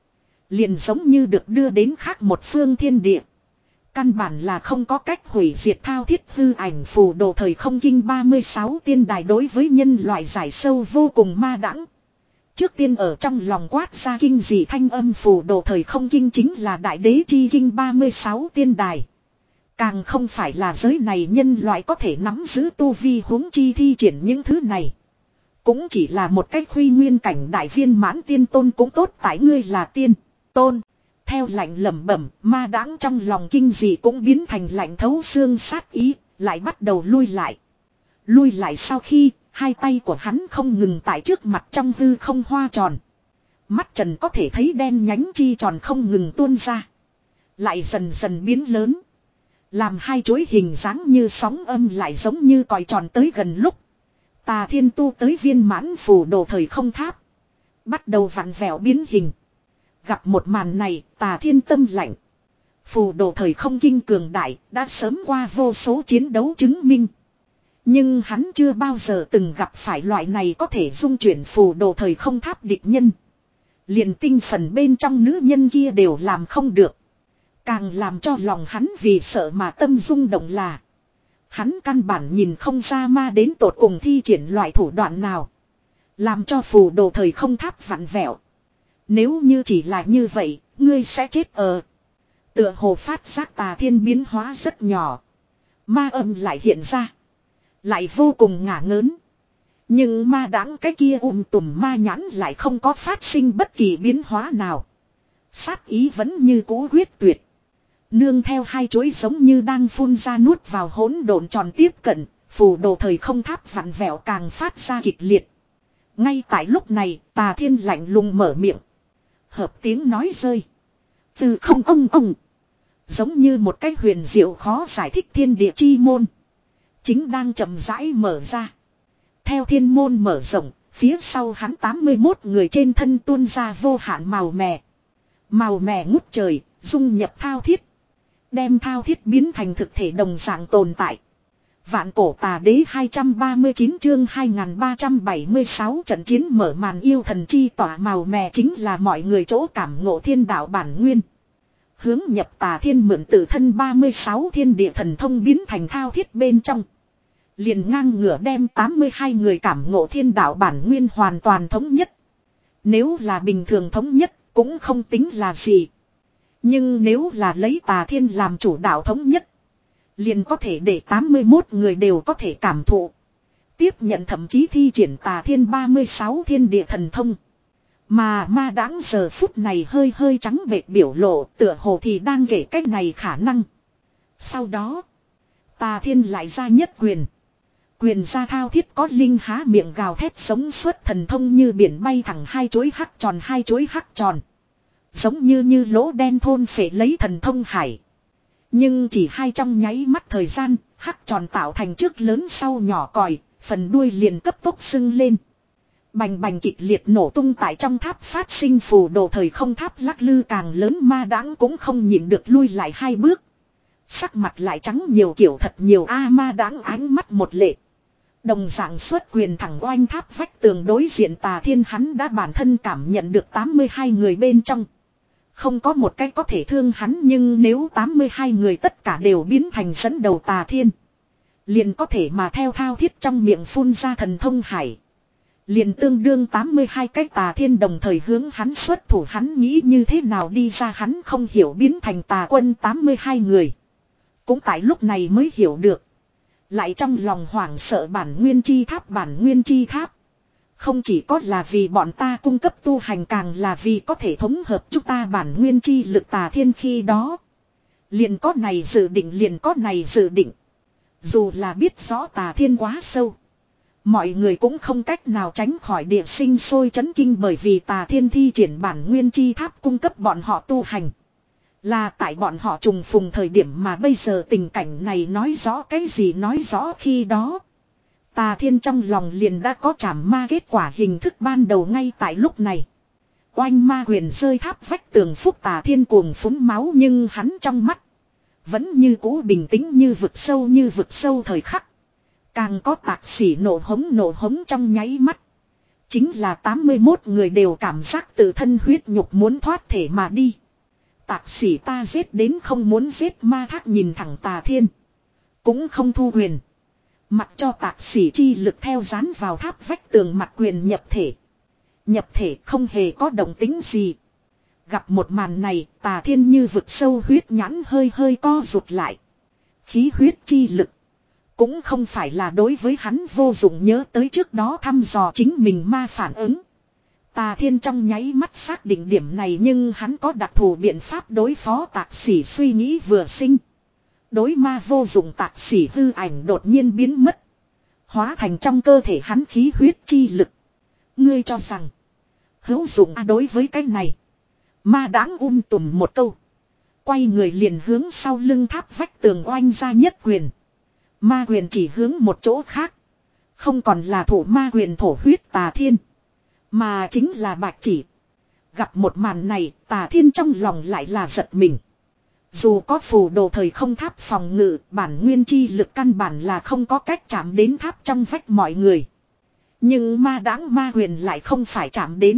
Liền giống như được đưa đến khác một phương thiên địa. Căn bản là không có cách hủy diệt thao thiết hư ảnh phù đồ thời không kinh ba mươi sáu tiên đài đối với nhân loại giải sâu vô cùng ma đãng. Trước tiên ở trong lòng quát ra kinh dị thanh âm phù đồ thời không kinh chính là đại đế chi kinh ba mươi sáu tiên đài. Càng không phải là giới này nhân loại có thể nắm giữ tu vi huống chi thi triển những thứ này. Cũng chỉ là một cách khuy nguyên cảnh đại viên mãn tiên tôn cũng tốt tại ngươi là tiên, tôn. Theo lạnh lẩm bẩm, ma đãng trong lòng kinh dị cũng biến thành lạnh thấu xương sát ý, lại bắt đầu lui lại. Lui lại sau khi, hai tay của hắn không ngừng tại trước mặt trong hư không hoa tròn. Mắt trần có thể thấy đen nhánh chi tròn không ngừng tuôn ra. Lại dần dần biến lớn. Làm hai chuỗi hình dáng như sóng âm lại giống như còi tròn tới gần lúc. Tà thiên tu tới viên mãn phù đồ thời không tháp. Bắt đầu vặn vẹo biến hình. Gặp một màn này, tà thiên tâm lạnh. Phù đồ thời không kinh cường đại, đã sớm qua vô số chiến đấu chứng minh. Nhưng hắn chưa bao giờ từng gặp phải loại này có thể dung chuyển phù đồ thời không tháp địch nhân. Liền tinh phần bên trong nữ nhân kia đều làm không được. Càng làm cho lòng hắn vì sợ mà tâm rung động là. Hắn căn bản nhìn không ra ma đến tột cùng thi triển loại thủ đoạn nào. Làm cho phù đồ thời không tháp vặn vẹo. Nếu như chỉ là như vậy, ngươi sẽ chết ở. Tựa hồ phát giác tà thiên biến hóa rất nhỏ. Ma âm lại hiện ra. Lại vô cùng ngả ngớn. Nhưng ma đáng cái kia um tùm ma nhãn lại không có phát sinh bất kỳ biến hóa nào. Sát ý vẫn như cũ quyết tuyệt. Nương theo hai chuỗi giống như đang phun ra nuốt vào hỗn độn tròn tiếp cận, phù đồ thời không tháp vặn vẹo càng phát ra kịch liệt. Ngay tại lúc này, tà thiên lạnh lùng mở miệng. Hợp tiếng nói rơi. Từ không ông ông. Giống như một cái huyền diệu khó giải thích thiên địa chi môn. Chính đang chậm rãi mở ra. Theo thiên môn mở rộng, phía sau hắn tám mươi mốt người trên thân tuôn ra vô hạn màu mè. Màu mè ngút trời, dung nhập thao thiết. Đem thao thiết biến thành thực thể đồng dạng tồn tại. Vạn cổ tà đế hai trăm ba mươi chín chương hai nghìn ba trăm bảy mươi sáu trận chiến mở màn yêu thần chi tỏa màu mè chính là mọi người chỗ cảm ngộ thiên đạo bản nguyên. Hướng nhập tà thiên mượn tự thân ba mươi sáu thiên địa thần thông biến thành thao thiết bên trong. Liền ngang ngửa đem tám mươi hai người cảm ngộ thiên đạo bản nguyên hoàn toàn thống nhất. Nếu là bình thường thống nhất cũng không tính là gì. Nhưng nếu là lấy tà thiên làm chủ đạo thống nhất. Liền có thể để tám mươi mốt người đều có thể cảm thụ. Tiếp nhận thậm chí thi triển tà thiên ba mươi sáu thiên địa thần thông. Mà ma đáng giờ phút này hơi hơi trắng bệch biểu lộ tựa hồ thì đang kể cách này khả năng. Sau đó, tà thiên lại ra nhất quyền. Quyền ra thao thiết có linh há miệng gào thét sống suốt thần thông như biển bay thẳng hai chuỗi hắc tròn hai chuỗi hắc tròn. Giống như như lỗ đen thôn phệ lấy thần thông hải. Nhưng chỉ hai trong nháy mắt thời gian, hắc tròn tạo thành trước lớn sau nhỏ còi, phần đuôi liền cấp tốc sưng lên. Bành bành kịch liệt nổ tung tại trong tháp phát sinh phù đồ thời không tháp lắc lư càng lớn ma đãng cũng không nhịn được lui lại hai bước. Sắc mặt lại trắng nhiều kiểu thật nhiều a ma đãng ánh mắt một lệ. Đồng dạng xuất quyền thẳng oanh tháp vách tường đối diện tà thiên hắn đã bản thân cảm nhận được tám mươi hai người bên trong. Không có một cái có thể thương hắn nhưng nếu tám mươi hai người tất cả đều biến thành dẫn đầu tà thiên. Liền có thể mà theo thao thiết trong miệng phun ra thần thông hải. Liền tương đương tám mươi hai cái tà thiên đồng thời hướng hắn xuất thủ hắn nghĩ như thế nào đi ra hắn không hiểu biến thành tà quân tám mươi hai người. Cũng tại lúc này mới hiểu được. Lại trong lòng hoảng sợ bản nguyên chi tháp bản nguyên chi tháp. Không chỉ có là vì bọn ta cung cấp tu hành càng là vì có thể thống hợp chúng ta bản nguyên chi lực tà thiên khi đó. Liền có này dự định liền có này dự định. Dù là biết rõ tà thiên quá sâu. Mọi người cũng không cách nào tránh khỏi địa sinh sôi chấn kinh bởi vì tà thiên thi triển bản nguyên chi tháp cung cấp bọn họ tu hành. Là tại bọn họ trùng phùng thời điểm mà bây giờ tình cảnh này nói rõ cái gì nói rõ khi đó. Tà thiên trong lòng liền đã có trảm ma kết quả hình thức ban đầu ngay tại lúc này. Oanh ma quyền rơi tháp vách tường phúc tà thiên cuồng phúng máu nhưng hắn trong mắt. Vẫn như cũ bình tĩnh như vực sâu như vực sâu thời khắc. Càng có tạc xỉ nổ hống nổ hống trong nháy mắt. Chính là tám mươi mốt người đều cảm giác tự thân huyết nhục muốn thoát thể mà đi. Tạc sĩ ta giết đến không muốn giết ma thác nhìn thẳng Tà Thiên. Cũng không thu quyền. Mặc cho tạc sĩ chi lực theo dán vào tháp vách tường mặt quyền nhập thể. Nhập thể không hề có động tính gì. Gặp một màn này, Tà Thiên như vực sâu huyết nhãn hơi hơi co rụt lại. Khí huyết chi lực. Cũng không phải là đối với hắn vô dụng, nhớ tới trước đó thăm dò chính mình ma phản ứng. Tà Thiên trong nháy mắt xác định điểm này, nhưng hắn có đặc thù biện pháp đối phó tạc sĩ suy nghĩ vừa sinh. Đối ma vô dụng tạc sĩ hư ảnh đột nhiên biến mất. Hóa thành trong cơ thể hắn khí huyết chi lực. Ngươi cho rằng hữu dụng à, đối với cái này. Ma đáng um tùm một câu. Quay người liền hướng sau lưng tháp vách tường oanh ra nhất quyền. Ma quyền chỉ hướng một chỗ khác. Không còn là thủ ma quyền thổ huyết Tà Thiên. Mà chính là bạch chỉ. Gặp một màn này, Tà Thiên trong lòng lại là giật mình. Dù có phù đồ thời không tháp phòng ngự, bản nguyên chi lực căn bản là không có cách chạm đến tháp trong vách mọi người. Nhưng ma đáng ma quyền lại không phải chạm đến.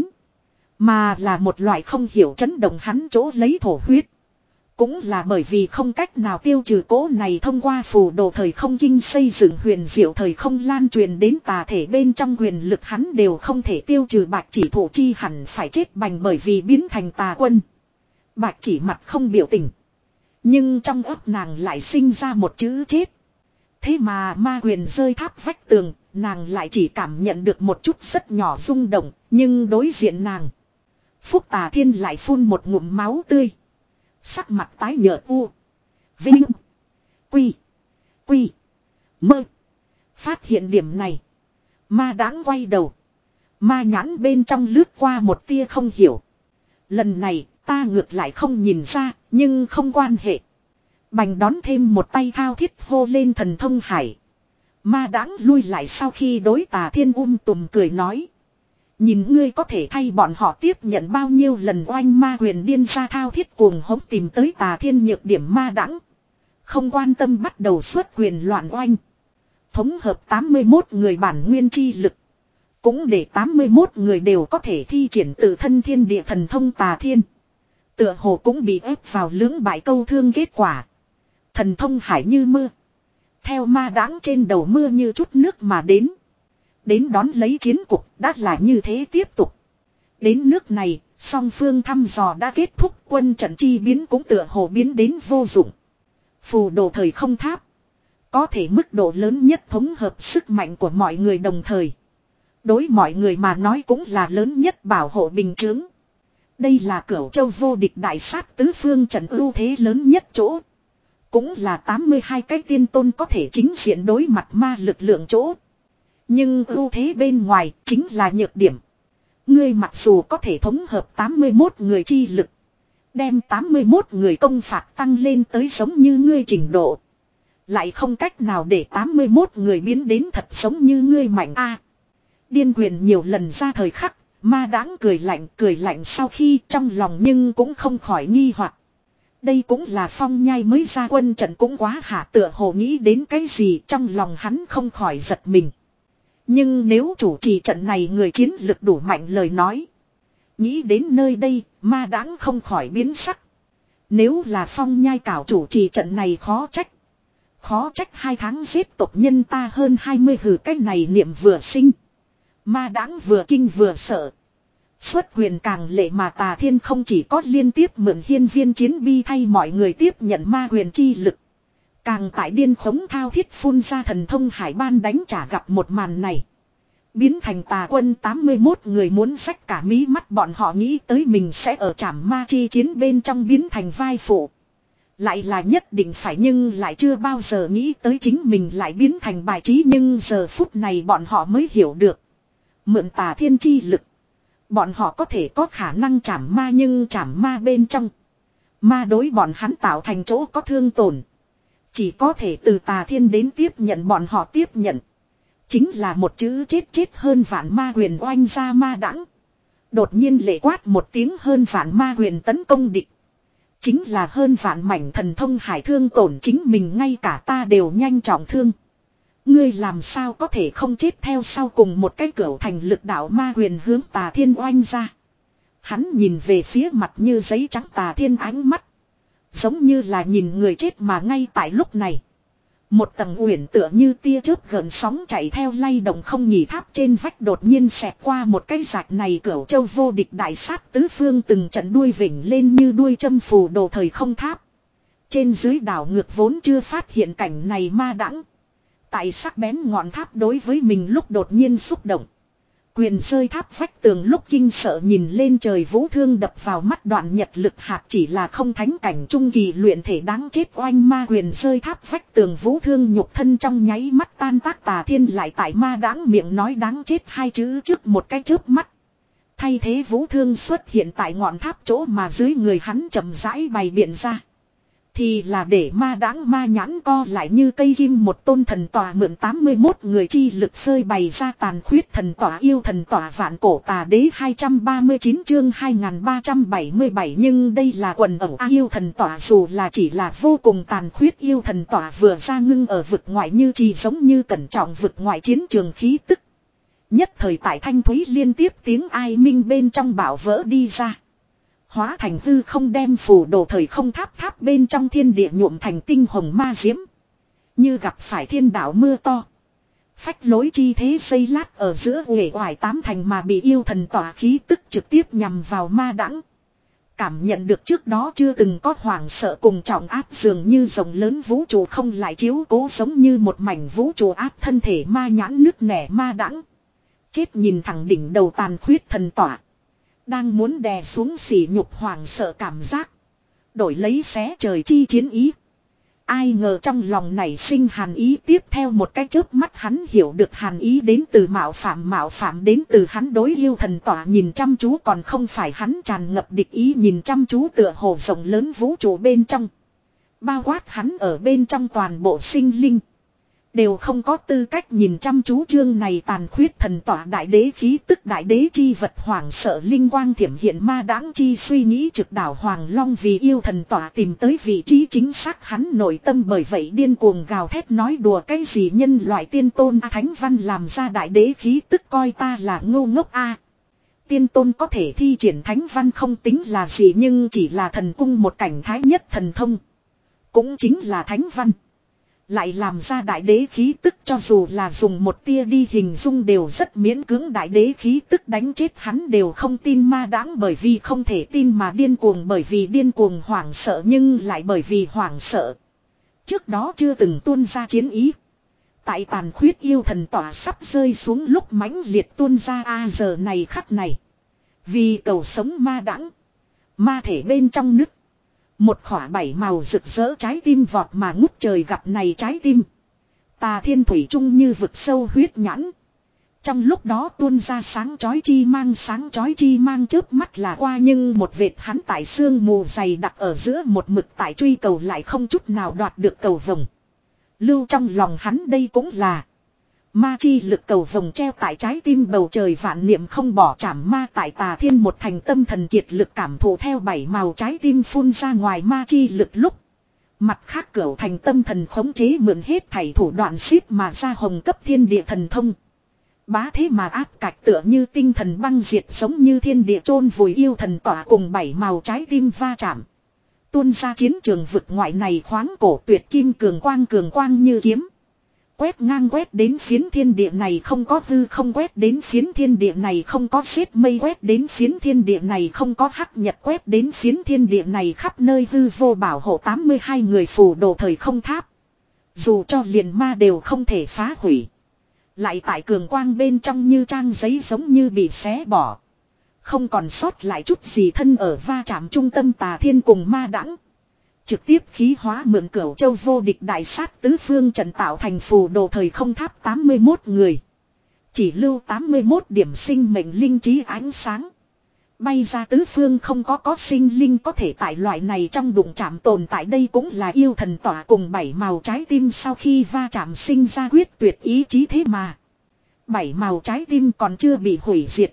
Mà là một loại không hiểu chấn động hắn chỗ lấy thổ huyết. Cũng là bởi vì không cách nào tiêu trừ cố này thông qua phù đồ thời không kinh xây dựng huyền diệu thời không lan truyền đến tà thể bên trong quyền lực hắn đều không thể tiêu trừ. Bạch chỉ thủ chi hẳn phải chết bành bởi vì biến thành tà quân. Bạch chỉ mặt không biểu tình. Nhưng trong ấp nàng lại sinh ra một chữ chết. Thế mà ma quyền rơi tháp vách tường, nàng lại chỉ cảm nhận được một chút rất nhỏ rung động, nhưng đối diện nàng. Phúc Tà Thiên lại phun một ngụm máu tươi. Sắc mặt tái nhợt u. Vinh. Quy. Quy. Mơ. Phát hiện điểm này. Ma đáng quay đầu. Ma nhãn bên trong lướt qua một tia không hiểu. Lần này ta ngược lại không nhìn ra, nhưng không quan hệ. Bành đón thêm một tay thao thiết hô lên thần thông hải. Ma đáng lui lại sau khi đối Tà Thiên um tùm cười nói. Nhìn ngươi có thể thay bọn họ tiếp nhận bao nhiêu lần oanh ma quyền điên ra thao thiết cuồng hống tìm tới Tà Thiên nhược điểm ma đẳng. Không quan tâm bắt đầu xuất quyền loạn oanh. Thống hợp tám mươi mốt người bản nguyên chi lực. Cũng để tám mươi mốt người đều có thể thi triển tự thân thiên địa thần thông Tà Thiên. Tựa hồ cũng bị ép vào lưỡng bại câu thương kết quả. Thần thông hải như mưa. Theo ma đẳng trên đầu mưa như chút nước mà đến. Đến đón lấy chiến cục đã là như thế tiếp tục. Đến nước này, song phương thăm dò đã kết thúc, quân trận chi biến cũng tựa hồ biến đến vô dụng. Phù đồ thời không tháp. Có thể mức độ lớn nhất thống hợp sức mạnh của mọi người đồng thời. Đối mọi người mà nói cũng là lớn nhất bảo hộ bình chướng. Đây là Cửu Châu vô địch đại sát tứ phương trận ưu thế lớn nhất chỗ. Cũng là tám mươi hai cái tiên tôn có thể chính diện đối mặt ma lực lượng chỗ. Nhưng ưu thế bên ngoài chính là nhược điểm. Ngươi mặc dù có thể thống hợp tám mươi mốt người chi lực. Đem tám mươi mốt người công phạt tăng lên tới giống như ngươi trình độ. Lại không cách nào để tám mươi mốt người biến đến thật giống như ngươi mạnh a. Điên quyền nhiều lần ra thời khắc. Ma đáng cười lạnh cười lạnh sau khi trong lòng nhưng cũng không khỏi nghi hoặc. Đây cũng là Phong Nhai mới ra quân trận cũng quá hạ tựa hồ nghĩ đến cái gì trong lòng hắn không khỏi giật mình. Nhưng nếu chủ trì trận này người chiến lực đủ mạnh lời nói. Nghĩ đến nơi đây, ma đáng không khỏi biến sắc. Nếu là Phong Nhai cảo chủ trì trận này khó trách. Khó trách hai tháng giết tộc nhân ta hơn hai mươi hừ cái này niệm vừa sinh. Ma đáng vừa kinh vừa sợ. Xuất quyền càng lệ mà Tà Thiên không chỉ có liên tiếp mượn hiên viên chiến bi thay mọi người tiếp nhận ma quyền chi lực. Càng tại điên khống thao thiết phun ra thần thông hải ban đánh trả gặp một màn này. Biến thành tà quân tám mươi mốt người muốn xách cả mí mắt bọn họ nghĩ tới mình sẽ ở trảm ma chi chiến bên trong biến thành vai phụ. Lại là nhất định phải nhưng lại chưa bao giờ nghĩ tới chính mình lại biến thành bài trí nhưng giờ phút này bọn họ mới hiểu được. Mượn Tà Thiên chi lực. Bọn họ có thể có khả năng trảm ma nhưng trảm ma bên trong. Ma đối bọn hắn tạo thành chỗ có thương tổn. Chỉ có thể từ Tà Thiên đến tiếp nhận bọn họ tiếp nhận. Chính là một chữ chết chết hơn vạn ma quyền oanh ra ma đẳng. Đột nhiên lệ quát một tiếng hơn vạn ma quyền tấn công địch. Chính là hơn vạn mảnh thần thông hải thương tổn chính mình ngay cả ta đều nhanh trọng thương. Ngươi làm sao có thể không chết theo sau cùng một cái cửu thành lực đạo ma quyền hướng Tà Thiên oanh ra. Hắn nhìn về phía mặt như giấy trắng Tà Thiên ánh mắt. Giống như là nhìn người chết mà ngay tại lúc này. Một tầng uyển tựa như tia chớp gần sóng chạy theo lay động không nhì tháp trên vách đột nhiên xẹt qua một cái rạch này cửu châu vô địch đại sát tứ phương từng trận đuôi vỉnh lên như đuôi châm phù đồ thời không tháp. Trên dưới đảo ngược vốn chưa phát hiện cảnh này ma đãng. Tại sắc bén ngọn tháp đối với mình lúc đột nhiên xúc động. Quyền rơi tháp vách tường lúc kinh sợ nhìn lên trời vũ thương đập vào mắt đoạn nhật lực hạt chỉ là không thánh cảnh trung kỳ luyện thể đáng chết oanh ma quyền rơi tháp vách tường vũ thương nhục thân trong nháy mắt tan tác Tà Thiên lại tại ma đáng miệng nói đáng chết hai chữ trước một cái chớp mắt. Thay thế vũ thương xuất hiện tại ngọn tháp chỗ mà dưới người hắn chậm rãi bày biện ra. Thì là để ma đáng ma nhãn co lại như cây kim một tôn thần tòa mượn tám mươi mốt người chi lực phơi bày ra tàn khuyết thần tòa yêu thần tòa vạn cổ tà đế hai trăm ba mươi chín chương hai nghìn ba trăm bảy mươi bảy nhưng đây là quần ẩu a yêu thần tòa dù là chỉ là vô cùng tàn khuyết yêu thần tòa vừa ra ngưng ở vực ngoại như chỉ giống như cẩn trọng vực ngoại chiến trường khí tức. Nhất thời tại thanh thúy liên tiếp tiếng ai minh bên trong bảo vỡ đi ra. Hóa thành hư không đem phù đồ thời không tháp tháp bên trong thiên địa nhuộm thành tinh hồng ma diễm. Như gặp phải thiên đạo mưa to. Phách lối chi thế xây lát ở giữa uể oải tám thành mà bị yêu thần tỏa khí tức trực tiếp nhằm vào ma đãng. Cảm nhận được trước đó chưa từng có hoảng sợ cùng trọng áp dường như rồng lớn vũ trụ không lại chiếu cố giống như một mảnh vũ trụ áp thân thể ma nhãn nứt nẻ ma đãng. Chết nhìn thẳng đỉnh đầu tàn khuyết thần tỏa. Đang muốn đè xuống sỉ nhục hoảng sợ cảm giác. Đổi lấy xé trời chi chiến ý. Ai ngờ trong lòng nảy sinh hàn ý tiếp theo một cái chớp mắt hắn hiểu được hàn ý đến từ mạo phạm mạo phạm đến từ hắn đối yêu thần tỏa nhìn chăm chú còn không phải hắn tràn ngập địch ý nhìn chăm chú tựa hồ rộng lớn vũ trụ bên trong. Bao quát hắn ở bên trong toàn bộ sinh linh. Đều không có tư cách nhìn chăm chú chương này tàn khuyết thần tỏa đại đế khí tức đại đế chi vật hoàng sợ linh quang thiểm hiện ma đáng chi suy nghĩ trực đảo hoàng long vì yêu thần tỏa tìm tới vị trí chính xác hắn nội tâm bởi vậy điên cuồng gào thét nói đùa cái gì nhân loại tiên tôn a thánh văn làm ra đại đế khí tức coi ta là ngu ngốc a. Tiên tôn có thể thi triển thánh văn không tính là gì nhưng chỉ là thần cung một cảnh thái nhất thần thông. Cũng chính là thánh văn. Lại làm ra đại đế khí tức cho dù là dùng một tia đi hình dung đều rất miễn cưỡng đại đế khí tức đánh chết hắn đều không tin ma đáng bởi vì không thể tin mà điên cuồng bởi vì điên cuồng hoảng sợ nhưng lại bởi vì hoảng sợ. Trước đó chưa từng tuôn ra chiến ý. Tại tàn khuyết yêu thần tỏa sắp rơi xuống lúc mãnh liệt tuôn ra a giờ này khắc này. Vì cầu sống ma đáng. Ma thể bên trong nứt. Một khỏa bảy màu rực rỡ trái tim vọt mà ngút trời gặp này trái tim. Tà Thiên thủy chung như vực sâu huyết nhãn. Trong lúc đó tuôn ra sáng chói chi mang sáng chói chi mang chớp mắt là qua nhưng một vệt hắn tại sương mù dày đặc ở giữa một mực tại truy cầu lại không chút nào đoạt được cầu vồng. Lưu trong lòng hắn đây cũng là. Ma chi lực cầu vồng treo tại trái tim bầu trời vạn niệm không bỏ chảm ma tại Tà Thiên một thành tâm thần kiệt lực cảm thụ theo bảy màu trái tim phun ra ngoài ma chi lực lúc. Mặt khác cửu thành tâm thần khống chế mượn hết thảy thủ đoạn ship mà ra hồng cấp thiên địa thần thông. Bá thế mà áp cạch tựa như tinh thần băng diệt giống như thiên địa chôn vùi yêu thần tỏa cùng bảy màu trái tim va chạm. Tuôn ra chiến trường vực ngoại này khoáng cổ tuyệt kim cường quang cường quang như kiếm. Quét ngang quét đến phiến thiên địa này không có hư không quét đến phiến thiên địa này không có xếp mây quét đến phiến thiên địa này không có hắc nhật quét đến phiến thiên địa này khắp nơi hư vô bảo hộ tám mươi hai người phù đồ thời không tháp. Dù cho liền ma đều không thể phá hủy. Lại tại cường quang bên trong như trang giấy giống như bị xé bỏ. Không còn sót lại chút gì thân ở va chạm trung tâm Tà Thiên cùng ma đãng. Trực tiếp khí hóa mượn cửu châu vô địch đại sát tứ phương trận tạo thành phù đồ thời không tháp tám mươi mốt người. Chỉ lưu tám mươi mốt điểm sinh mệnh linh trí ánh sáng. Bay ra tứ phương không có có sinh linh có thể tại loại này trong đụng chạm tồn tại đây cũng là yêu thần tỏa cùng bảy màu trái tim sau khi va chạm sinh ra quyết tuyệt ý chí thế mà. Bảy màu trái tim còn chưa bị hủy diệt.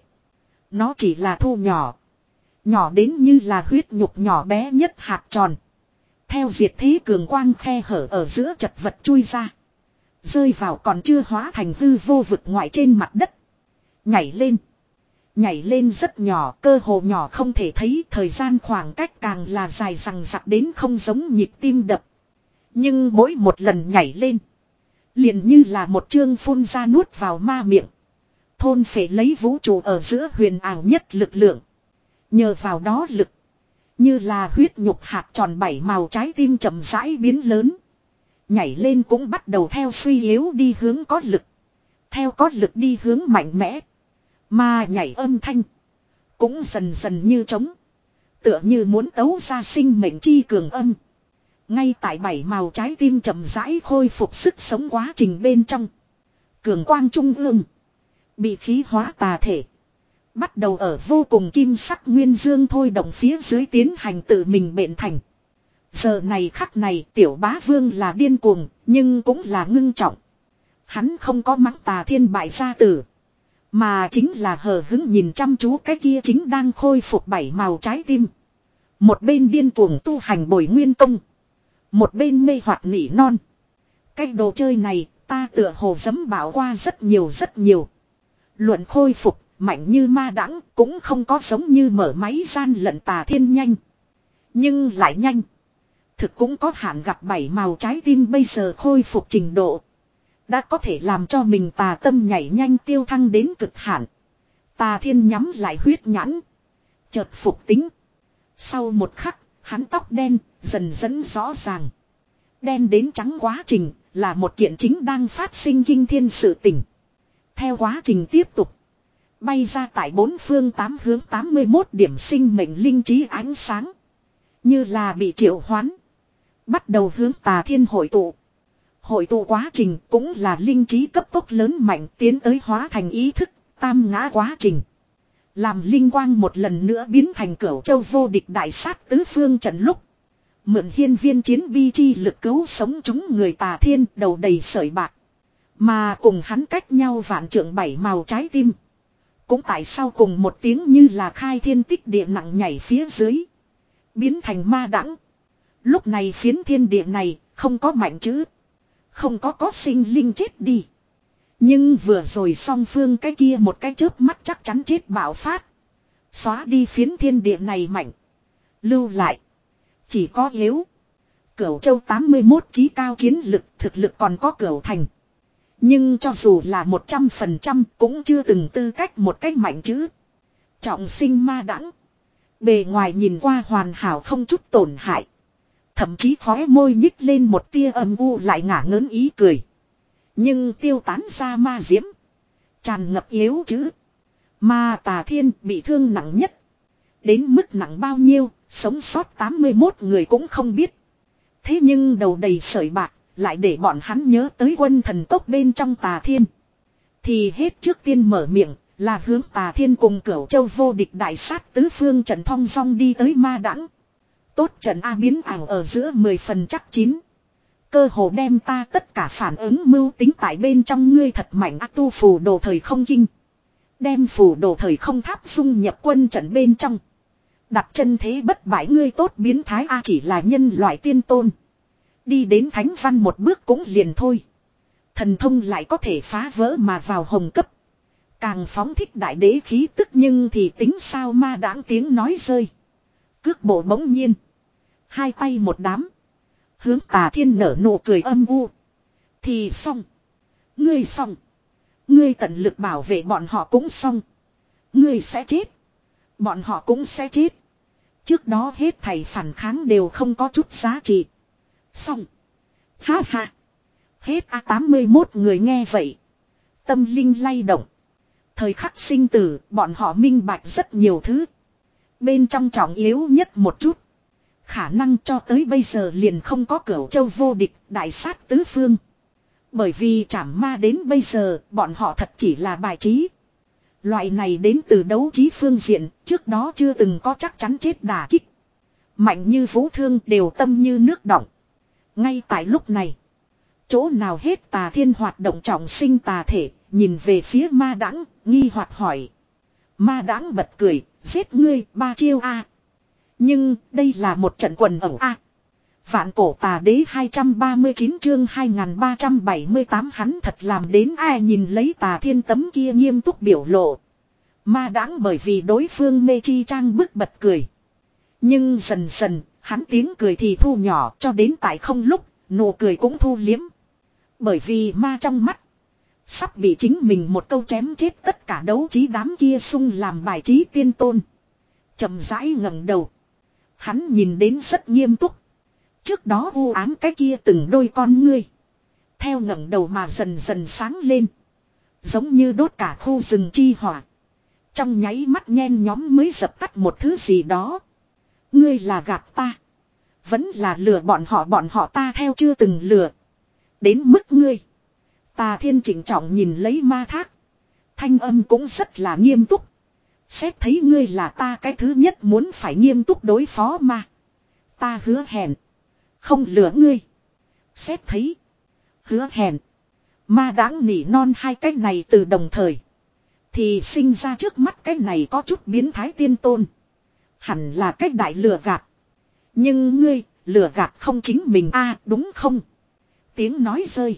Nó chỉ là thu nhỏ. Nhỏ đến như là huyết nhục nhỏ bé nhất hạt tròn. Theo diệt thế cường quang khe hở ở giữa chật vật chui ra. Rơi vào còn chưa hóa thành hư vô vực ngoại trên mặt đất. Nhảy lên. Nhảy lên rất nhỏ, cơ hồ nhỏ không thể thấy, thời gian khoảng cách càng là dài rằng rặc đến không giống nhịp tim đập. Nhưng mỗi một lần nhảy lên, liền như là một chương phun ra nuốt vào ma miệng. Thôn phệ lấy vũ trụ ở giữa huyền ảo nhất lực lượng. Nhờ vào đó lực, như là huyết nhục hạt tròn bảy màu trái tim chậm rãi biến lớn. Nhảy lên cũng bắt đầu theo suy yếu đi hướng có lực. Theo có lực đi hướng mạnh mẽ. Mà nhảy âm thanh cũng dần dần như trống. Tựa như muốn tấu ra sinh mệnh chi cường âm. Ngay tại bảy màu trái tim chậm rãi khôi phục sức sống quá trình bên trong. Cường quang trung ương. Bị khí hóa tà thể. Bắt đầu ở vô cùng kim sắc nguyên dương thôi động phía dưới tiến hành tự mình bệnh thành. Giờ này khắc này tiểu bá vương là điên cuồng, nhưng cũng là ngưng trọng. Hắn không có mắng tà thiên bại gia tử. Mà chính là hờ hứng nhìn chăm chú cái kia chính đang khôi phục bảy màu trái tim. Một bên điên cuồng tu hành bồi nguyên công. Một bên mê hoặc nỉ non. Cái đồ chơi này ta tựa hồ dấm bảo qua rất nhiều rất nhiều. Luận khôi phục, mạnh như ma đãng cũng không có giống như mở máy gian lận tà thiên nhanh. Nhưng lại nhanh. Thực cũng có hạn gặp bảy màu trái tim bây giờ khôi phục trình độ. Đã có thể làm cho mình tà tâm nhảy nhanh tiêu thăng đến cực hạn. Tà thiên nhắm lại huyết nhãn. Chợt phục tính. Sau một khắc, hắn tóc đen, dần dần rõ ràng. Đen đến trắng quá trình, là một kiện chính đang phát sinh kinh thiên sự tình. Theo quá trình tiếp tục. Bay ra tại bốn phương tám hướng tám mươi mốt điểm sinh mệnh linh trí ánh sáng. Như là bị triệu hoán. Bắt đầu hướng tà thiên hội tụ. Hội tụ quá trình cũng là linh trí cấp tốc lớn mạnh tiến tới hóa thành ý thức, tam ngã quá trình. Làm linh quang một lần nữa biến thành cửu châu vô địch đại sát tứ phương trận lúc. Mượn hiên viên chiến bi chi lực cứu sống chúng người tà thiên đầu đầy sợi bạc. Mà cùng hắn cách nhau vạn trượng bảy màu trái tim. Cũng tại sau cùng một tiếng như là khai thiên tích địa nặng nhảy phía dưới. Biến thành ma đãng. Lúc này phiến thiên địa này không có mạnh chữ. Không có có sinh linh chết đi. Nhưng vừa rồi song phương cái kia một cái chớp mắt chắc chắn chết bạo phát. Xóa đi phiến thiên địa này mạnh. Lưu lại. Chỉ có yếu. Cửu châu tám mươi mốt chí cao chiến lực thực lực còn có cửu thành. Nhưng cho dù là một trăm phần trăm cũng chưa từng tư cách một cách mạnh chữ. Trọng sinh ma đãng. Bề ngoài nhìn qua hoàn hảo không chút tổn hại. Thậm chí khóe môi nhích lên một tia âm u lại ngả ngớn ý cười. Nhưng tiêu tán ra ma diễm. Tràn ngập yếu chữ. Ma tà thiên bị thương nặng nhất. Đến mức nặng bao nhiêu, sống sót tám mươi mốt người cũng không biết. Thế nhưng đầu đầy sợi bạc, lại để bọn hắn nhớ tới quân thần tốc bên trong tà thiên. Thì hết trước tiên mở miệng, là hướng tà thiên cùng cửu châu vô địch đại sát tứ phương trận thong dong đi tới ma đãng. Tốt trận A biến ảo ở giữa mười phần chắc chín. Cơ hồ đem ta tất cả phản ứng mưu tính tại bên trong ngươi thật mạnh A tu phù đồ thời không kinh. Đem phù đồ thời không tháp dung nhập quân trận bên trong. Đặt chân thế bất bại ngươi tốt biến thái A chỉ là nhân loại tiên tôn. Đi đến thánh văn một bước cũng liền thôi. Thần thông lại có thể phá vỡ mà vào hồng cấp. Càng phóng thích đại đế khí tức nhưng thì tính sao ma đãng tiếng nói rơi. Cước bộ bỗng nhiên. Hai tay một đám. Hướng tà thiên nở nụ cười âm u. Thì xong. Ngươi xong. Ngươi tận lực bảo vệ bọn họ cũng xong. Ngươi sẽ chết. Bọn họ cũng sẽ chết. Trước đó hết thảy phản kháng đều không có chút giá trị. Xong. Ha ha. Hết A tám mươi mốt người nghe vậy. Tâm linh lay động. Thời khắc sinh tử bọn họ minh bạch rất nhiều thứ. Bên trong trọng yếu nhất một chút. Khả năng cho tới bây giờ liền không có cửu châu vô địch đại sát tứ phương. Bởi vì trảm ma đến bây giờ bọn họ thật chỉ là bài trí. Loại này đến từ đấu trí phương diện trước đó chưa từng có chắc chắn chết đả kích. Mạnh như vũ thương đều tâm như nước đọng. Ngay tại lúc này. Chỗ nào hết tà thiên hoạt động trọng sinh tà thể. Nhìn về phía ma đãng nghi hoặc hỏi. Ma đãng bật cười. Giết ngươi ba chiêu a. Nhưng đây là một trận quần ẩu a. Vạn cổ tà đế hai trăm ba mươi chín chương hai nghìn ba trăm bảy mươi tám hắn thật làm đến ai nhìn lấy Tà Thiên tấm kia nghiêm túc biểu lộ. Ma đãng bởi vì đối phương mê chi trang bức bật cười. Nhưng dần dần, hắn tiếng cười thì thu nhỏ cho đến tại không lúc, nụ cười cũng thu liếm. Bởi vì ma trong mắt, sắp bị chính mình một câu chém chết tất cả đấu trí đám kia sung làm bài trí tiên tôn. Chậm rãi ngẩng đầu. Hắn nhìn đến rất nghiêm túc. Trước đó u ám cái kia từng đôi con ngươi. Theo ngẩng đầu mà dần dần sáng lên. Giống như đốt cả khu rừng chi hỏa. Trong nháy mắt nhen nhóm mới dập tắt một thứ gì đó. Ngươi là gạt ta. Vẫn là lừa bọn họ bọn họ ta theo chưa từng lừa. Đến mức ngươi. Tà Thiên chỉnh trọng nhìn lấy ma thác. Thanh âm cũng rất là nghiêm túc. Xét thấy ngươi là ta cái thứ nhất muốn phải nghiêm túc đối phó ma. Ta hứa hẹn. Không lừa ngươi. Xét thấy. Hứa hẹn. Ma đáng nỉ non hai cái này từ đồng thời. Thì sinh ra trước mắt cái này có chút biến thái tiên tôn. Hẳn là cách đại lừa gạt. Nhưng ngươi, lừa gạt không chính mình a à, đúng không? Tiếng nói rơi.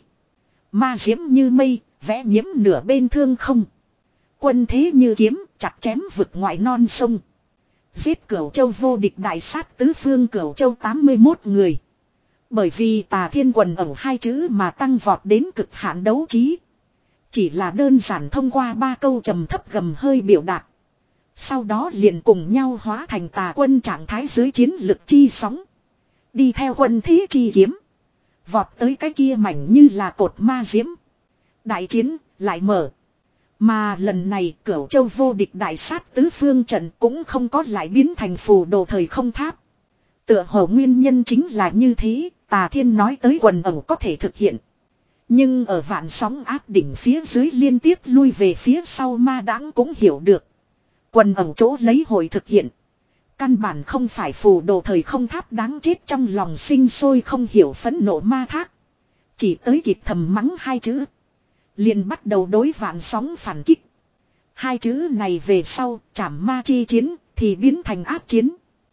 Ma diễm như mây, vẽ nhiễm nửa bên thương không. Quân thế như kiếm, chặt chém vực ngoại non sông. Giết Cửu Châu vô địch đại sát tứ phương Cửu Châu tám mươi mốt người. Bởi vì Tà Thiên quần ẩu hai chữ mà tăng vọt đến cực hạn đấu trí. Chỉ là đơn giản thông qua ba câu trầm thấp gầm hơi biểu đạt. Sau đó liền cùng nhau hóa thành tà quân trạng thái dưới chiến lực chi sóng. Đi theo quân thế chi kiếm. Vọt tới cái kia mảnh như là cột ma diễm. Đại chiến lại mở. Mà lần này Cửu Châu vô địch đại sát tứ phương trận cũng không có lại biến thành phù đồ thời không tháp. Tựa hồ nguyên nhân chính là như thế, Tà Thiên nói tới quần ẩu có thể thực hiện. Nhưng ở vạn sóng áp đỉnh phía dưới liên tiếp lui về phía sau ma đãng cũng hiểu được. Quần ẩu chỗ lấy hồi thực hiện. Căn bản không phải phù đồ thời không tháp đáng chết trong lòng sinh sôi không hiểu phẫn nộ ma thác. Chỉ tới kịp thầm mắng hai chữ. Liền bắt đầu đối vạn sóng phản kích. Hai chữ này về sau trảm ma chi chiến thì biến thành áp chiến.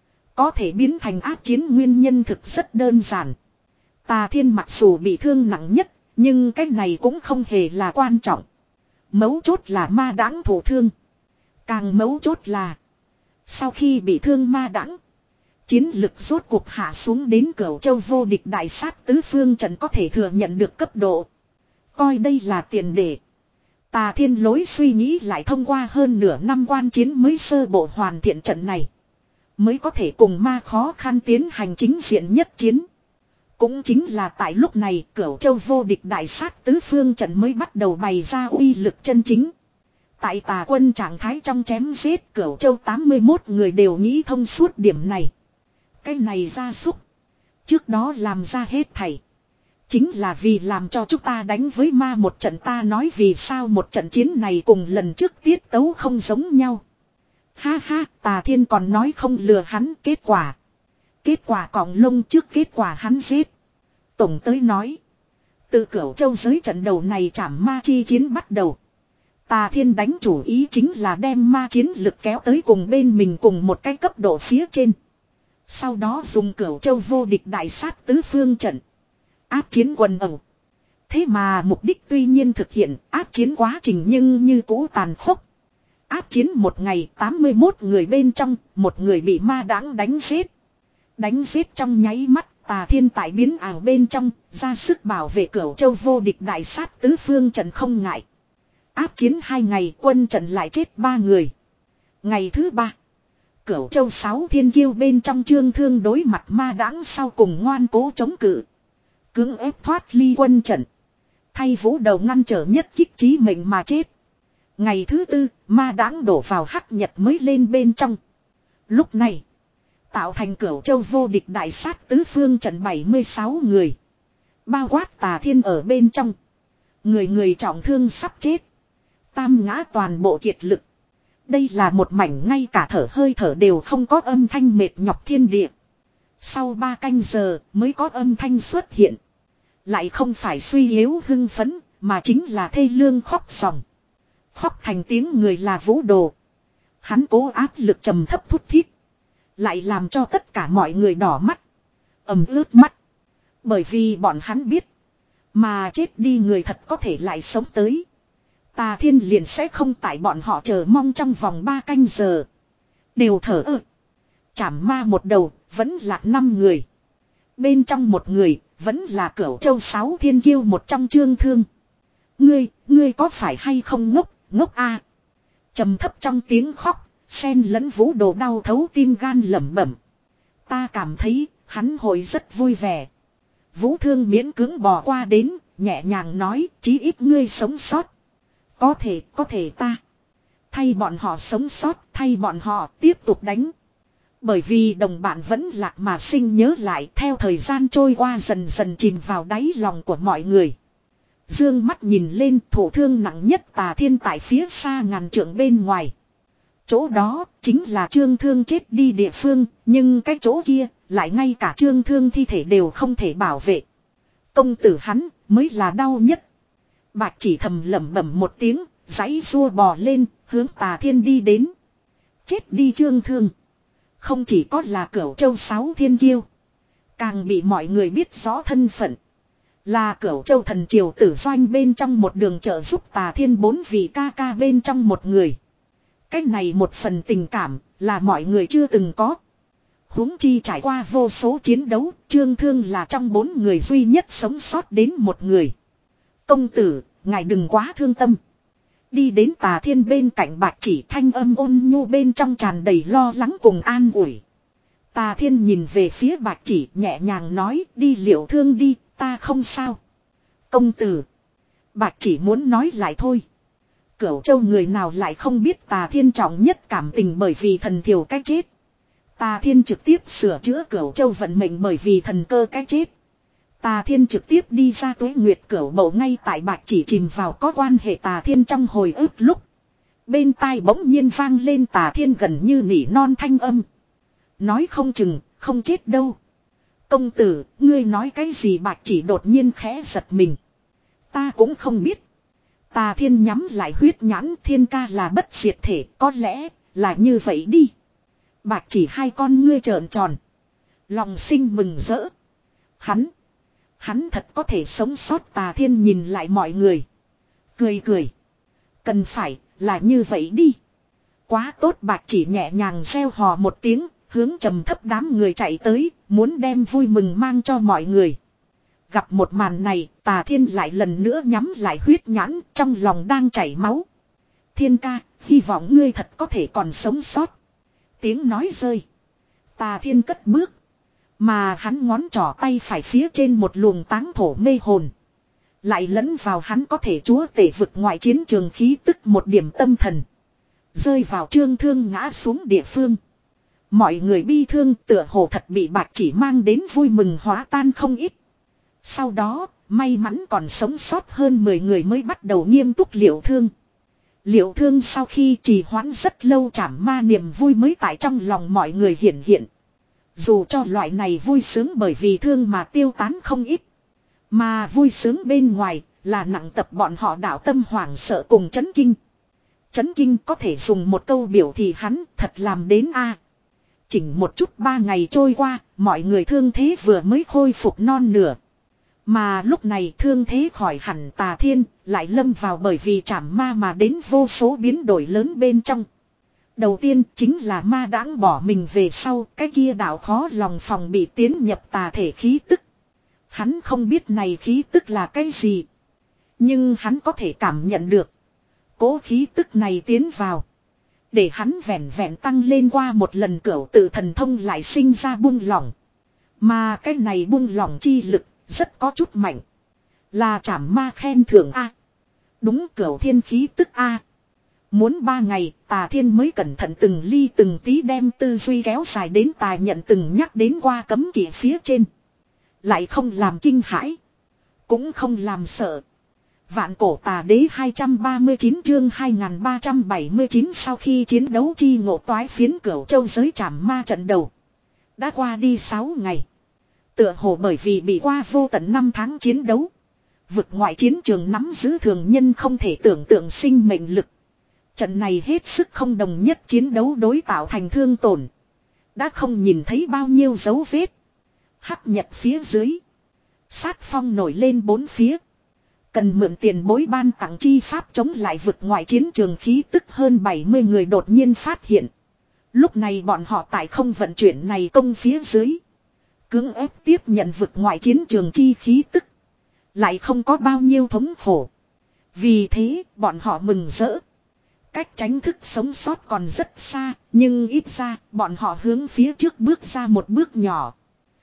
Có thể biến thành áp chiến nguyên nhân thực rất đơn giản. Tà Thiên mặc dù bị thương nặng nhất. Nhưng cái này cũng không hề là quan trọng. Mấu chốt là ma đãng thổ thương. Càng mấu chốt là. Sau khi bị thương ma đãng. Chiến lực rốt cuộc hạ xuống đến Cửu Châu vô địch đại sát tứ phương trận có thể thừa nhận được cấp độ. Coi đây là tiền đề. Tà Thiên lối suy nghĩ lại thông qua hơn nửa năm quan chiến mới sơ bộ hoàn thiện trận này. Mới có thể cùng ma khó khăn tiến hành chính diện nhất chiến. Cũng chính là tại lúc này Cửu Châu vô địch đại sát tứ phương trận mới bắt đầu bày ra uy lực chân chính. Tại tà quân trạng thái trong chém giết Cửu Châu tám mươi mốt người đều nghĩ thông suốt điểm này. Cái này ra súc. Trước đó làm ra hết thảy. Chính là vì làm cho chúng ta đánh với ma một trận ta nói vì sao một trận chiến này cùng lần trước tiết tấu không giống nhau. Ha ha, Tà Thiên còn nói không lừa hắn kết quả. Kết quả còng lông trước kết quả hắn giết. Tổng tới nói. Từ Cửu Châu giới trận đầu này trảm ma chi chiến bắt đầu. Tà Thiên đánh chủ ý chính là đem ma chiến lực kéo tới cùng bên mình cùng một cái cấp độ phía trên. Sau đó dùng Cửu Châu vô địch đại sát tứ phương trận. Áp chiến quần ẩu. Thế mà mục đích tuy nhiên thực hiện áp chiến quá trình nhưng như cũ tàn khốc. Áp chiến một ngày tám mươi mốt người bên trong, một người bị ma đãng đánh giết. Đánh giết trong nháy mắt. Tà Thiên tại biến ảo bên trong, ra sức bảo vệ Cửu Châu vô địch đại sát tứ phương trận không ngại. Áp chiến hai ngày quân trận lại chết ba người. Ngày thứ ba, Cửu Châu sáu thiên kiêu bên trong Trương Thương đối mặt ma đãng sau cùng ngoan cố chống cự. Cưỡng ép thoát ly quân trận. Thay vũ đầu ngăn trở nhất kích chí mệnh mà chết. Ngày thứ tư, ma đãng đổ vào hắc nhật mới lên bên trong. Lúc này, tạo thành Cửu Châu vô địch đại sát tứ phương trận bảy mươi sáu người. Bao quát Tà Thiên ở bên trong. Người người trọng thương sắp chết. Tam ngã toàn bộ kiệt lực. Đây là một mảnh ngay cả thở hơi thở đều không có âm thanh mệt nhọc thiên địa. Sau ba canh giờ mới có âm thanh xuất hiện. Lại không phải suy yếu hưng phấn, mà chính là thê lương khóc sòng. Khóc thành tiếng người là Vũ Đồ. Hắn cố áp lực trầm thấp thút thít. Lại làm cho tất cả mọi người đỏ mắt. ầm ướt mắt. Bởi vì bọn hắn biết. Mà chết đi người thật có thể lại sống tới. Tà Thiên liền sẽ không tại bọn họ chờ mong trong vòng ba canh giờ. Đều thở ơ. Chảm ma một đầu, vẫn là năm người. Bên trong một người, vẫn là Cửu Châu sáu thiên kiêu một trong Trương Thương. Ngươi, ngươi có phải hay không ngốc, ngốc a? Trầm thấp trong tiếng khóc, xen lẫn Vũ Đồ đau thấu tim gan lẩm bẩm. Ta cảm thấy, hắn hội rất vui vẻ. Vũ Thương miễn cưỡng bò qua đến, nhẹ nhàng nói, chí ít ngươi sống sót. Có thể, có thể ta. Thay bọn họ sống sót, thay bọn họ tiếp tục đánh. Bởi vì đồng bạn vẫn lạc mà sinh nhớ lại, theo thời gian trôi qua dần dần chìm vào đáy lòng của mọi người. Dương mắt nhìn lên, thổ thương nặng nhất Tà Thiên tại phía xa ngàn trượng bên ngoài. Chỗ đó chính là Trương Thương chết đi địa phương, nhưng cái chỗ kia lại ngay cả Trương Thương thi thể đều không thể bảo vệ. Công tử hắn mới là đau nhất. Bạch Chỉ thầm lẩm bẩm một tiếng, giãy giụa bò lên, hướng Tà Thiên đi đến. Chết đi Trương Thương. Không chỉ có là Cửu Châu sáu thiên kiêu, càng bị mọi người biết rõ thân phận. Là Cửu Châu thần triều tử doanh bên trong một đường trợ giúp Tà Thiên bốn vị ca ca bên trong một người. Cách này một phần tình cảm là mọi người chưa từng có. Huống chi trải qua vô số chiến đấu, Trương Thương là trong bốn người duy nhất sống sót đến một người. Công tử, ngài đừng quá thương tâm. Đi đến Tà Thiên bên cạnh Bạch Chỉ, thanh âm ôn nhu bên trong tràn đầy lo lắng cùng an ủi. Tà Thiên nhìn về phía Bạch Chỉ nhẹ nhàng nói, đi Liệu Thương đi, ta không sao. Công tử. Bạch Chỉ muốn nói lại thôi. Cửu Châu người nào lại không biết Tà Thiên trọng nhất cảm tình bởi vì thần thiểu cái chết. Tà Thiên trực tiếp sửa chữa Cửu Châu vận mệnh bởi vì thần cơ cái chết. Tà Thiên trực tiếp đi ra Tuế Nguyệt Cửu Mậu ngay tại Bạch Chỉ chìm vào có quan hệ Tà Thiên trong hồi ức lúc. Bên tai bỗng nhiên vang lên Tà Thiên gần như nỉ non thanh âm. Nói không chừng, không chết đâu. Công tử, ngươi nói cái gì? Bạch Chỉ đột nhiên khẽ giật mình. Ta cũng không biết. Tà Thiên nhắm lại huyết nhãn, Thiên ca là bất diệt thể, có lẽ là như vậy đi. Bạch Chỉ hai con ngươi trợn tròn. Lòng sinh mừng rỡ. Hắn. Hắn thật có thể sống sót. Tà Thiên nhìn lại mọi người. Cười cười. Cần phải là như vậy đi. Quá tốt. Bạch Chỉ nhẹ nhàng reo hò một tiếng. Hướng trầm thấp đám người chạy tới. Muốn đem vui mừng mang cho mọi người. Gặp một màn này, Tà Thiên lại lần nữa nhắm lại huyết nhãn, trong lòng đang chảy máu. Thiên ca, hy vọng ngươi thật có thể còn sống sót. Tiếng nói rơi. Tà Thiên cất bước. Mà hắn ngón trỏ tay phải phía trên một luồng táng thổ mê hồn. Lại lẫn vào hắn có thể chúa tể vực ngoại chiến trường khí tức một điểm tâm thần. Rơi vào Trương Thương ngã xuống địa phương. Mọi người bi thương tựa hồ thật bị Bạch Chỉ mang đến vui mừng hóa tan không ít. Sau đó, may mắn còn sống sót hơn mười người mới bắt đầu nghiêm túc Liệu Thương. Liệu Thương sau khi trì hoãn rất lâu trảm ma niềm vui mới tại trong lòng mọi người hiện hiện. Dù cho loại này vui sướng bởi vì thương mà tiêu tán không ít. Mà vui sướng bên ngoài là nặng tập bọn họ đạo tâm hoảng sợ cùng chấn kinh. Chấn kinh có thể dùng một câu biểu thì hắn thật làm đến a. Chỉnh một chút ba ngày trôi qua, mọi người thương thế vừa mới khôi phục non nửa. Mà lúc này thương thế khỏi hẳn Tà Thiên lại lâm vào bởi vì trảm ma mà đến vô số biến đổi lớn bên trong. Đầu tiên chính là ma đãng bỏ mình về sau, cái kia đạo khó lòng phòng bị tiến nhập tà thể khí tức. Hắn không biết này khí tức là cái gì. Nhưng hắn có thể cảm nhận được. Cố khí tức này tiến vào. Để hắn vẹn vẹn tăng lên qua một lần cửu tự thần thông lại sinh ra buông lỏng. Mà cái này buông lỏng chi lực rất có chút mạnh. Là trảm ma khen thưởng A. Đúng cửu thiên khí tức A. Muốn ba ngày Tà Thiên mới cẩn thận từng ly từng tí đem tư duy kéo dài đến tài nhận từng nhắc đến qua cấm kỵ phía trên. Lại không làm kinh hãi. Cũng không làm sợ. Vạn cổ tà đế hai trăm ba mươi chín chương hai nghìn ba trăm bảy mươi chín sau khi chiến đấu chi ngộ toái phiến Cửu Châu giới trảm ma trận đầu. Đã qua đi sáu ngày. Tựa hồ bởi vì bị qua vô tận năm tháng chiến đấu. Vực ngoại chiến trường nắm giữ thường nhân không thể tưởng tượng sinh mệnh lực. Trận này hết sức không đồng nhất chiến đấu đối tạo thành thương tổn. Đã không nhìn thấy bao nhiêu dấu vết. Hắc nhật phía dưới. Sát phong nổi lên bốn phía. Cần mượn tiền bối ban tặng chi pháp chống lại vực ngoại chiến trường khí tức hơn bảy mươi người đột nhiên phát hiện. Lúc này bọn họ tại không vận chuyển này công phía dưới. Cưỡng ép tiếp nhận vực ngoại chiến trường chi khí tức. Lại không có bao nhiêu thống khổ. Vì thế bọn họ mừng rỡ. Cách tránh thức sống sót còn rất xa. Nhưng ít ra bọn họ hướng phía trước bước ra một bước nhỏ.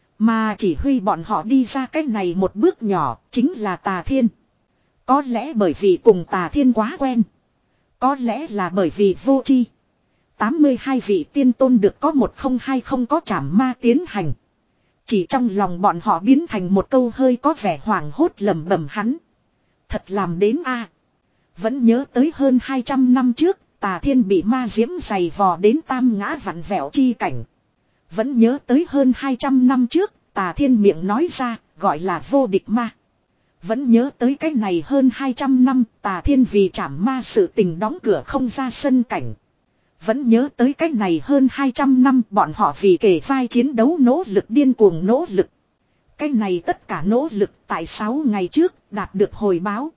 Mà chỉ huy bọn họ đi ra cách này một bước nhỏ chính là Tà Thiên. Có lẽ bởi vì cùng Tà Thiên quá quen. Có lẽ là bởi vì vô tri. tám mươi hai vị tiên tôn được có một không hai không có trảm ma tiến hành. Chỉ trong lòng bọn họ biến thành một câu hơi có vẻ hoảng hốt lẩm bẩm hắn. Thật làm đến a. Vẫn nhớ tới hơn hai trăm năm trước, Tà Thiên bị ma diễm giày vò đến tam ngã vặn vẹo chi cảnh. Vẫn nhớ tới hơn hai trăm năm trước, Tà Thiên miệng nói ra, gọi là vô địch ma. Vẫn nhớ tới cái này hơn hai trăm năm, Tà Thiên vì trảm ma sự tình đóng cửa không ra sân cảnh. Vẫn nhớ tới cái này hơn hai trăm năm bọn họ vì kề vai chiến đấu nỗ lực điên cuồng nỗ lực. Cái này tất cả nỗ lực tại sáu ngày trước đạt được hồi báo.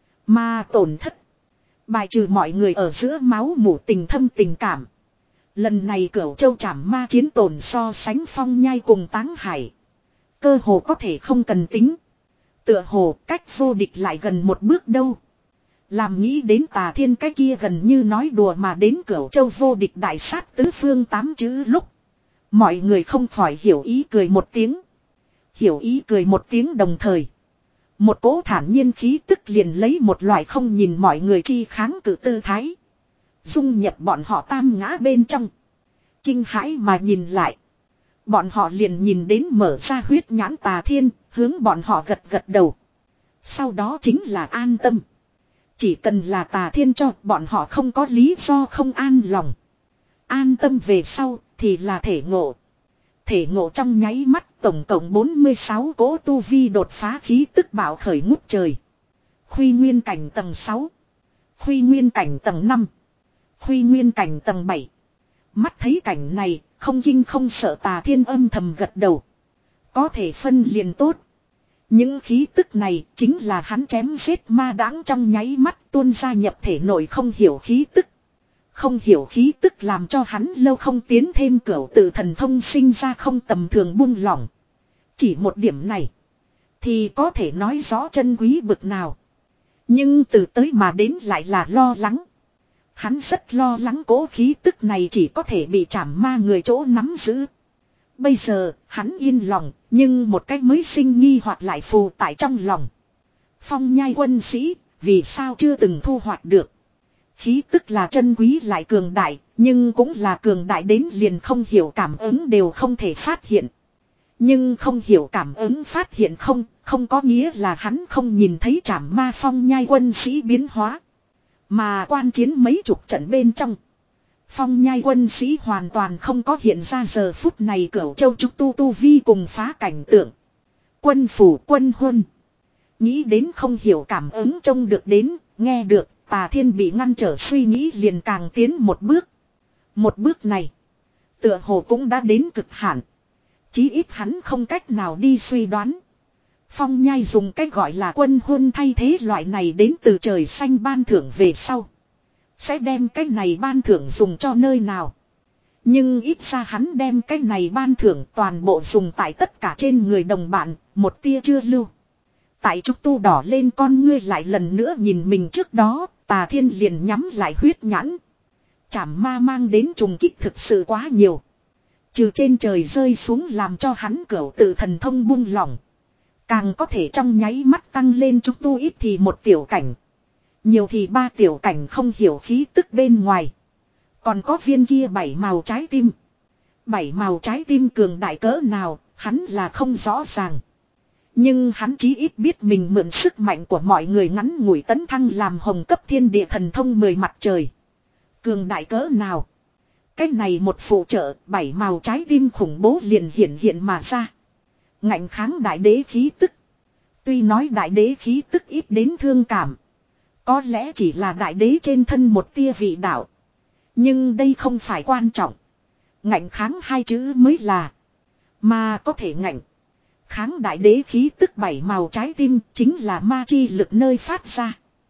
Mà tổn thất. Bài trừ mọi người ở giữa máu mủ tình thâm tình cảm. Lần này Cửu Châu trảm ma chiến tổn so sánh Phong Nhai cùng Táng Hải. Cơ hồ có thể không cần tính. Tựa hồ cách vô địch lại gần một bước đâu. Làm nghĩ đến Tà Thiên cái kia gần như nói đùa mà đến Cửu Châu vô địch đại sát tứ phương tám chữ lúc. Mọi người không khỏi hiểu ý cười một tiếng. Hiểu ý cười một tiếng đồng thời. Một cỗ thản nhiên khí tức liền lấy một loại không nhìn mọi người chi kháng cự tư thái. Dung nhập bọn họ tam ngã bên trong. Kinh hãi mà nhìn lại. Bọn họ liền nhìn đến mở ra huyết nhãn Tà Thiên, hướng bọn họ gật gật đầu. Sau đó chính là an tâm. Chỉ cần là Tà Thiên cho bọn họ không có lý do không an lòng. An tâm về sau thì là thể ngộ. Thể ngộ trong nháy mắt tổng cộng bốn mươi sáu cỗ tu vi đột phá khí tức bạo khởi ngút trời. Khuy nguyên cảnh tầng sáu. Khuy nguyên cảnh tầng năm. Khuy nguyên cảnh tầng bảy. Mắt thấy cảnh này, không kinh không sợ Tà Thiên âm thầm gật đầu. Có thể phân liền tốt. Những khí tức này chính là hắn chém giết ma đãng trong nháy mắt tuôn ra nhập thể nội không hiểu khí tức. Không hiểu khí tức làm cho hắn lâu không tiến thêm cửu tự thần thông sinh ra không tầm thường buông lỏng. Chỉ một điểm này thì có thể nói rõ chân quý bực nào. Nhưng từ tới mà đến lại là lo lắng. Hắn rất lo lắng cố khí tức này chỉ có thể bị trảm ma người chỗ nắm giữ. Bây giờ hắn yên lòng, nhưng một cách mới sinh nghi hoặc lại phù tại trong lòng. Phong Nhai quân sĩ, vì sao chưa từng thu hoạch được? Khí tức là chân quý lại cường đại, nhưng cũng là cường đại đến liền không hiểu cảm ứng đều không thể phát hiện. Nhưng không hiểu cảm ứng phát hiện không, không có nghĩa là hắn không nhìn thấy trảm ma Phong Nhai quân sĩ biến hóa. Mà quan chiến mấy chục trận bên trong. Phong Nhai quân sĩ hoàn toàn không có hiện ra giờ phút này Cửu Châu trúc tu tu vi cùng phá cảnh tượng. Quân phủ quân huân. Nghĩ đến không hiểu cảm ứng trông được đến, nghe được, Tà Thiên bị ngăn trở suy nghĩ liền càng tiến một bước. Một bước này, tựa hồ cũng đã đến cực hạn. Chí ít hắn không cách nào đi suy đoán. Phong Nhai dùng cách gọi là quân huân thay thế loại này đến từ trời xanh ban thưởng về sau. Sẽ đem cái này ban thưởng dùng cho nơi nào. Nhưng ít ra hắn đem cái này ban thưởng toàn bộ dùng tại tất cả trên người đồng bạn, một tia chưa lưu. Tại trúc tu đỏ lên con ngươi lại lần nữa nhìn mình trước đó, Tà Thiên liền nhắm lại huyết nhãn. Trảm ma mang đến trùng kích thực sự quá nhiều. Trừ trên trời rơi xuống làm cho hắn cửu tự thần thông buông lỏng. Càng có thể trong nháy mắt tăng lên trúc tu ít thì một tiểu cảnh. Nhiều thì ba tiểu cảnh không hiểu khí tức bên ngoài. Còn có viên kia bảy màu trái tim. Bảy màu trái tim cường đại cỡ nào, hắn là không rõ ràng. Nhưng hắn chí ít biết mình mượn sức mạnh của mọi người ngắn ngủi tấn thăng làm hồng cấp thiên địa thần thông mười mặt trời. Cường đại cỡ nào. Cái này một phụ trợ bảy màu trái tim khủng bố liền hiện hiện mà ra. Ngạnh kháng đại đế khí tức. Tuy nói đại đế khí tức ít đến thương cảm. Có lẽ chỉ là đại đế trên thân một tia vị đạo. Nhưng đây không phải quan trọng. Ngạnh kháng hai chữ mới là. Mà có thể ngạnh. kháng đại đế khí tức bảy màu trái tim chính là ma chi lực nơi phát ra.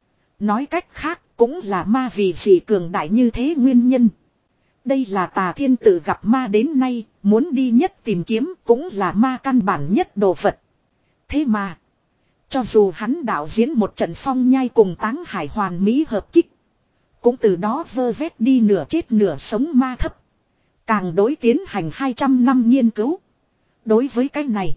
Nói cách khác cũng là ma vì gì cường đại như thế nguyên nhân. Đây là Tà Thiên tự gặp ma đến nay, muốn đi nhất tìm kiếm cũng là ma căn bản nhất đồ vật. Thế mà, cho dù hắn đạo diễn một trận phong nhai cùng Táng Hải hoàn mỹ hợp kích, cũng từ đó vơ vét đi nửa chết nửa sống ma thấp. Càng đối tiến hành hai trăm năm nghiên cứu. Đối với cái này,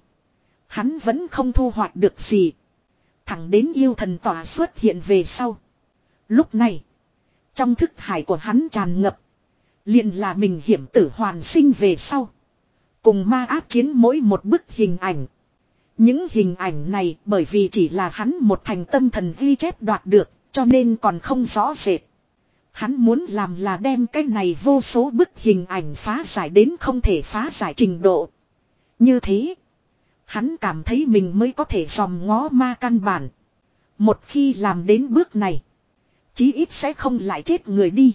hắn vẫn không thu hoạch được gì. Thẳng đến yêu thần tỏa xuất hiện về sau. Lúc này, trong thức hải của hắn tràn ngập. Liền là mình hiểm tử hoàn sinh về sau. Cùng ma áp chiến mỗi một bức hình ảnh. Những hình ảnh này bởi vì chỉ là hắn một thành tâm thần ghi chép đoạt được, cho nên còn không rõ rệt. Hắn muốn làm là đem cái này vô số bức hình ảnh phá giải đến không thể phá giải trình độ. Như thế, hắn cảm thấy mình mới có thể dòm ngó ma căn bản. Một khi làm đến bước này, chí ít sẽ không lại chết người đi.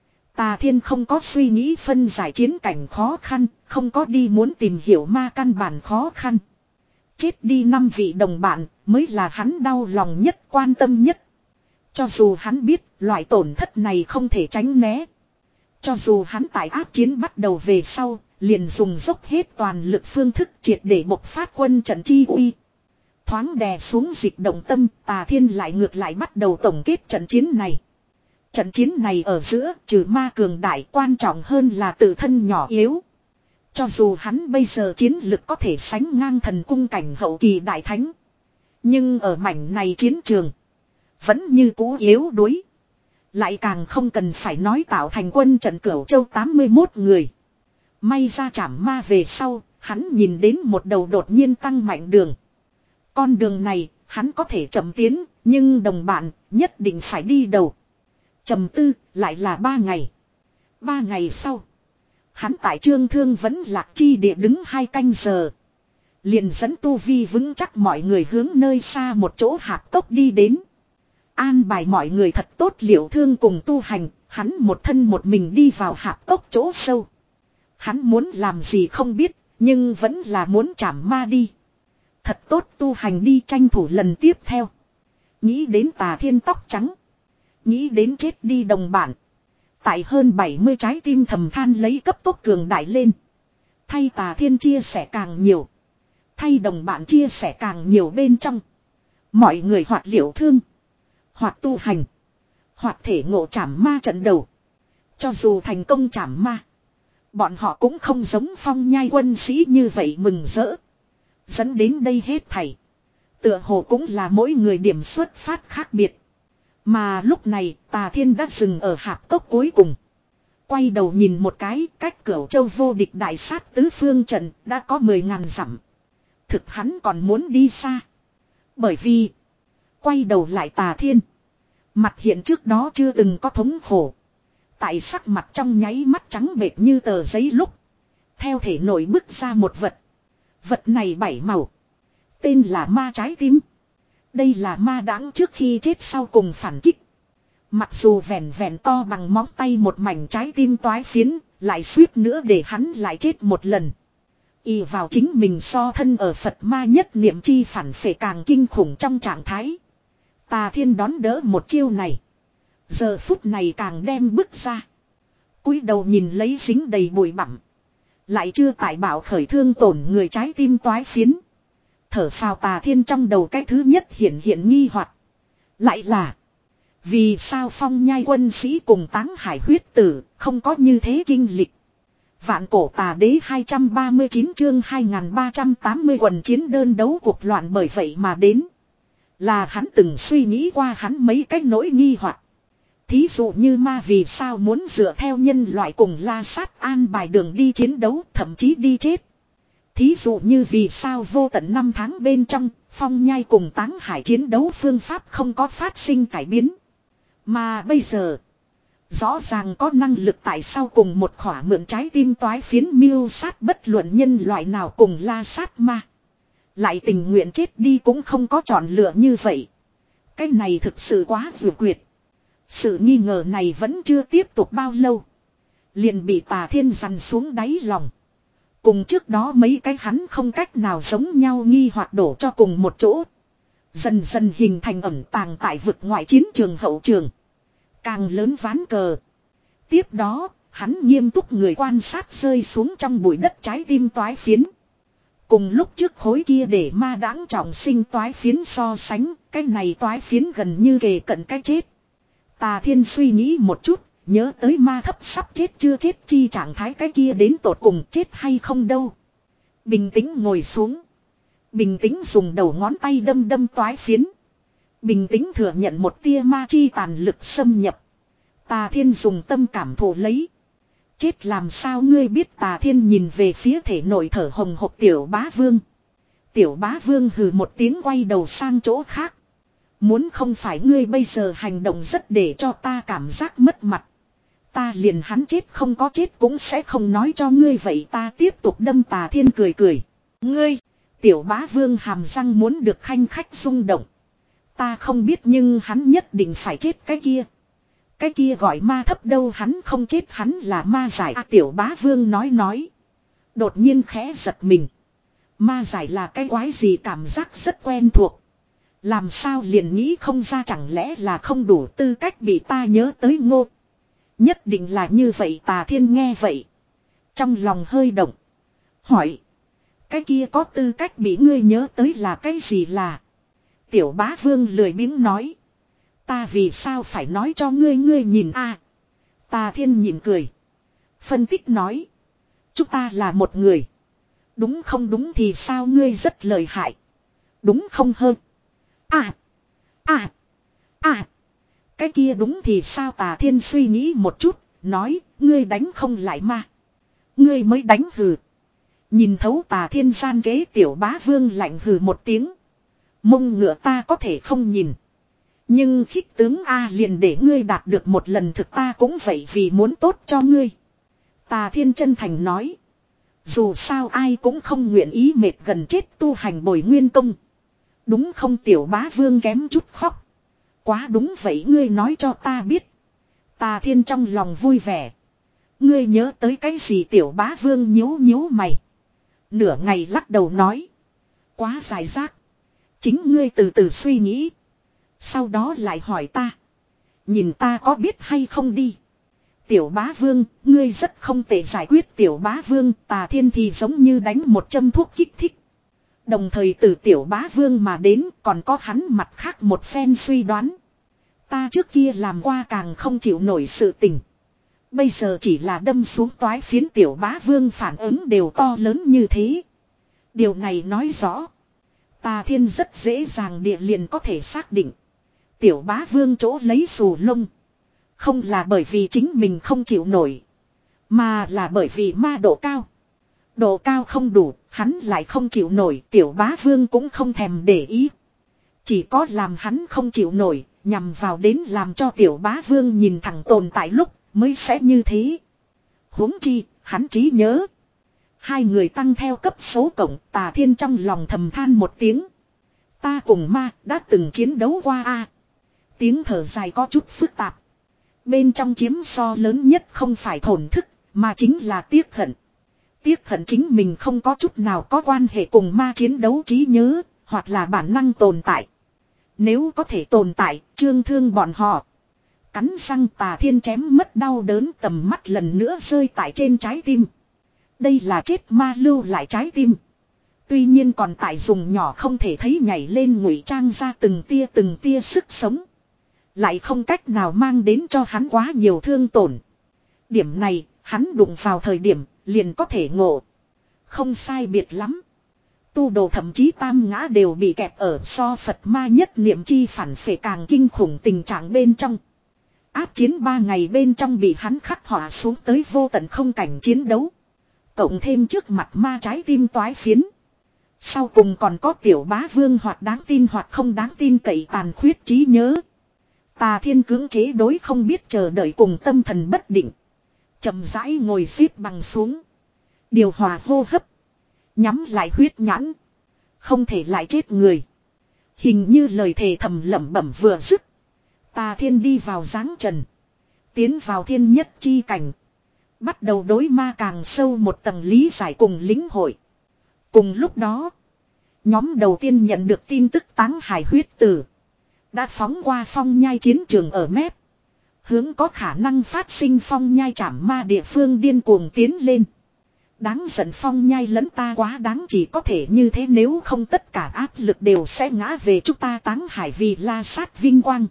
Tà Thiên không có suy nghĩ phân giải chiến cảnh khó khăn, không có đi muốn tìm hiểu ma căn bản khó khăn. Chết đi năm vị đồng bạn mới là hắn đau lòng nhất, quan tâm nhất. Cho dù hắn biết loại tổn thất này không thể tránh né. Cho dù hắn tại áp chiến bắt đầu về sau, liền dùng dốc hết toàn lực phương thức triệt để bộc phát quân trận chi uy. Thoáng đè xuống dịch động tâm, Tà Thiên lại ngược lại bắt đầu tổng kết trận chiến này. Trận chiến này ở giữa trừ ma cường đại, quan trọng hơn là tự thân nhỏ yếu. Cho dù hắn bây giờ chiến lực có thể sánh ngang thần cung cảnh hậu kỳ đại thánh, nhưng ở mảnh này chiến trường vẫn như cũ yếu đuối. Lại càng không cần phải nói tạo thành quân trận Cửu Châu tám mươi mốt người. May ra chảm ma về sau, hắn nhìn đến một đầu đột nhiên tăng mạnh đường. Con đường này, hắn có thể chậm tiến, nhưng đồng bạn nhất định phải đi đầu. Trầm tư, lại là ba ngày. Ba ngày sau, hắn tại Trương Thương vẫn lạc chi địa đứng hai canh giờ. Liền dẫn tu vi vững chắc mọi người hướng nơi xa một chỗ hạp cốc đi đến. An bài mọi người thật tốt liệu thương cùng tu hành, hắn một thân một mình đi vào hạp cốc chỗ sâu. Hắn muốn làm gì không biết, nhưng vẫn là muốn chảm ma đi. Thật tốt tu hành đi, tranh thủ lần tiếp theo. Nghĩ đến Tà Thiên tóc trắng. Nghĩ đến chết đi đồng bản. Tại hơn bảy mươi trái tim thầm than lấy cấp tốc cường đại lên. Thay Tà Thiên chia sẻ càng nhiều. Thay đồng bạn chia sẻ càng nhiều bên trong. Mọi người hoặc liệu thương, hoặc tu hành, hoặc thể ngộ chảm ma trận đầu. Cho dù thành công chảm ma, bọn họ cũng không giống Phong Nhai quân sĩ như vậy mừng rỡ. Dẫn đến đây hết thảy, tựa hồ cũng là mỗi người điểm xuất phát khác biệt. Mà lúc này Tà Thiên đã dừng ở hạp cốc cuối cùng. Quay đầu nhìn một cái, cách Cửu Châu vô địch đại sát tứ phương trận đã có mười ngàn dặm. Thực hắn còn muốn đi xa. Bởi vì quay đầu lại Tà Thiên, mặt hiện trước đó chưa từng có thống khổ. Tại sắc mặt trong nháy mắt trắng bệch như tờ giấy lúc, theo thể nổi bứt ra một vật. Vật này bảy màu, tên là ma trái tim. Đây là ma đãng trước khi chết sau cùng phản kích. Mặc dù vẹn vẹn to bằng móng tay một mảnh trái tim toái phiến, lại suýt nữa để hắn lại chết một lần. Y vào chính mình so thân ở Phật ma nhất niệm chi phản phệ càng kinh khủng trong trạng thái. Tà Thiên đón đỡ một chiêu này. Giờ phút này càng đem bước ra. Cúi đầu nhìn lấy dính đầy bụi bặm, lại chưa tại bảo khởi thương tổn người trái tim toái phiến. Thở phào Tà Thiên trong đầu cái thứ nhất hiện hiện nghi hoặc. Lại là, vì sao Phong Nhai quân sĩ cùng Táng Hải huyết tử không có như thế kinh lịch. Vạn cổ tà đế hai trăm ba mươi chín chương hai nghìn ba trăm tám mươi quần chiến đơn đấu cuộc loạn bởi vậy mà đến. Là hắn từng suy nghĩ qua hắn mấy cách nỗi nghi hoặc. Thí dụ như ma vì sao muốn dựa theo nhân loại cùng La Sát an bài đường đi chiến đấu, thậm chí đi chết. Thí dụ như vì sao vô tận năm tháng bên trong, Phong Nhai cùng Táng Hải chiến đấu phương pháp không có phát sinh cải biến. Mà bây giờ, rõ ràng có năng lực tại sao cùng một khỏa mượn trái tim toái phiến miêu sát bất luận nhân loại nào cùng La Sát ma. Lại tình nguyện chết đi cũng không có chọn lựa như vậy. Cái này thực sự quá vừa quyệt. Sự nghi ngờ này vẫn chưa tiếp tục bao lâu, liền bị Tà Thiên dằn xuống đáy lòng. Cùng trước đó mấy cái hắn không cách nào giống nhau nghi hoặc đổ cho cùng một chỗ. Dần dần hình thành ẩn tàng tại vực ngoại chiến trường hậu trường. Càng lớn ván cờ. Tiếp đó, hắn nghiêm túc người quan sát rơi xuống trong bụi đất trái tim toái phiến. Cùng lúc trước khối kia để ma đãng trọng sinh toái phiến so sánh, cái này toái phiến gần như kề cận cái chết. Tà Thiên suy nghĩ một chút, nhớ tới ma thấp sắp chết chưa chết chi trạng thái cái kia đến tột cùng chết hay không đâu. Bình tĩnh ngồi xuống. Bình tĩnh dùng đầu ngón tay đâm đâm toái phiến. Bình tĩnh thừa nhận một tia ma chi tàn lực xâm nhập. Tà Thiên dùng tâm cảm thụ lấy. Chết làm sao ngươi biết? Tà Thiên nhìn về phía thể nội thở hồng hộc Tiểu Bá Vương. Tiểu Bá Vương hừ một tiếng quay đầu sang chỗ khác. Muốn không phải ngươi bây giờ hành động rất để cho ta cảm giác mất mặt. Ta liền hắn chết không có chết cũng sẽ không nói cho ngươi vậy. Ta tiếp tục đâm. Tà Thiên cười cười. Ngươi, Tiểu Bá Vương hàm răng muốn được khanh khách rung động. Ta không biết nhưng hắn nhất định phải chết cái kia. Cái kia gọi ma thấp đâu, hắn không chết hắn là ma giải. À, Tiểu Bá Vương nói nói. Đột nhiên khẽ giật mình. Ma giải là cái quái gì, cảm giác rất quen thuộc. Làm sao liền nghĩ không ra, chẳng lẽ là không đủ tư cách bị ta nhớ tới ngô. Nhất định là như vậy. Tà Thiên nghe vậy. Trong lòng hơi động. Hỏi. Cái kia có tư cách bị ngươi nhớ tới là cái gì? Là. Tiểu Bá Vương lười biếng nói. Ta vì sao phải nói cho ngươi? Ngươi nhìn a. À, Tà Thiên nhìn cười. Phân tích nói. Chúng ta là một người. Đúng không? Đúng thì sao? Ngươi rất lợi hại. Đúng không hơn? À. À. À. Cái kia đúng thì sao? Tà Thiên suy nghĩ một chút. Nói. Ngươi đánh không lại ma. Ngươi mới đánh. Hừ. Nhìn thấu Tà Thiên gian kế, Tiểu Bá Vương lạnh hừ một tiếng. Mông ngựa ta có thể không nhìn. Nhưng khích tướng A liền để ngươi đạt được một lần thực, ta cũng vậy vì muốn tốt cho ngươi. Tà Thiên chân thành nói. Dù sao ai cũng không nguyện ý mệt gần chết tu hành bồi nguyên công. Đúng không? Tiểu Bá Vương kém chút khóc. Quá đúng vậy, ngươi nói cho ta biết. Tà Thiên trong lòng vui vẻ. Ngươi nhớ tới cái gì? Tiểu Bá Vương nhíu nhíu mày. Nửa ngày lắc đầu nói. Quá dài dác. Chính ngươi từ từ suy nghĩ. Sau đó lại hỏi ta. Nhìn ta có biết hay không đi. Tiểu Bá Vương, ngươi rất không tệ. Giải quyết Tiểu Bá Vương, Tà Thiên thì giống như đánh một châm thuốc kích thích. Đồng thời từ Tiểu Bá Vương mà đến còn có hắn mặt khác một phen suy đoán. Ta trước kia làm qua càng không chịu nổi sự tình. Bây giờ chỉ là đâm xuống toái phiến, Tiểu Bá Vương phản ứng đều to lớn như thế. Điều này nói rõ. Tà Thiên rất dễ dàng địa liền có thể xác định. Tiểu Bá Vương chỗ lấy xù lông. Không là bởi vì chính mình không chịu nổi. Mà là bởi vì ma độ cao. Độ cao không đủ, hắn lại không chịu nổi. Tiểu Bá Vương cũng không thèm để ý. Chỉ có làm hắn không chịu nổi, nhằm vào đến làm cho Tiểu Bá Vương nhìn thẳng tồn tại lúc mới sẽ như thế. Huống chi, hắn trí nhớ. Hai người tăng theo cấp số cộng. Tà Thiên trong lòng thầm than một tiếng. Ta cùng ma đã từng chiến đấu qua a. Tiếng thở dài có chút phức tạp. Bên trong chiếm so lớn nhất không phải thổn thức, mà chính là tiếc hận. Tiếc hận chính mình không có chút nào có quan hệ cùng ma chiến đấu trí nhớ, hoặc là bản năng tồn tại. Nếu có thể tồn tại, trương thương bọn họ. Cắn răng, Tà Thiên chém mất đau đớn, tầm mắt lần nữa rơi tại trên trái tim. Đây là chết ma lưu lại trái tim. Tuy nhiên còn tại dùng nhỏ không thể thấy nhảy lên ngụy trang ra từng tia từng tia sức sống. Lại không cách nào mang đến cho hắn quá nhiều thương tổn. Điểm này, hắn đụng vào thời điểm, liền có thể ngộ. Không sai biệt lắm. Tu đồ thậm chí tam ngã đều bị kẹp ở so Phật ma nhất niệm chi phản phệ càng kinh khủng tình trạng bên trong. Áp chiến ba ngày bên trong bị hắn khắc họa xuống tới vô tận không cảnh chiến đấu. Cộng thêm trước mặt ma trái tim toái phiến. Sau cùng còn có Tiểu Bá Vương hoặc đáng tin hoặc không đáng tin cậy tàn khuyết trí nhớ. Tà Thiên cưỡng chế đối không biết chờ đợi cùng tâm thần bất định. Chậm rãi ngồi xếp bằng xuống. Điều hòa hô hấp. Nhắm lại huyết nhãn. Không thể lại chết người. Hình như lời thề thầm lẩm bẩm vừa dứt. Tà Thiên đi vào dáng trần. Tiến vào thiên nhất chi cảnh. Bắt đầu đối ma càng sâu một tầng lý giải cùng lĩnh hội. Cùng lúc đó, nhóm đầu tiên nhận được tin tức Táng Hải huyết tử đã phóng qua phong nhai chiến trường ở mép. Hướng có khả năng phát sinh phong nhai trảm ma địa phương điên cuồng tiến lên. Đáng giận phong nhai lẫn ta quá đáng, chỉ có thể như thế, nếu không tất cả áp lực đều sẽ ngã về chúng ta Táng Hải vì La Sát vinh quang.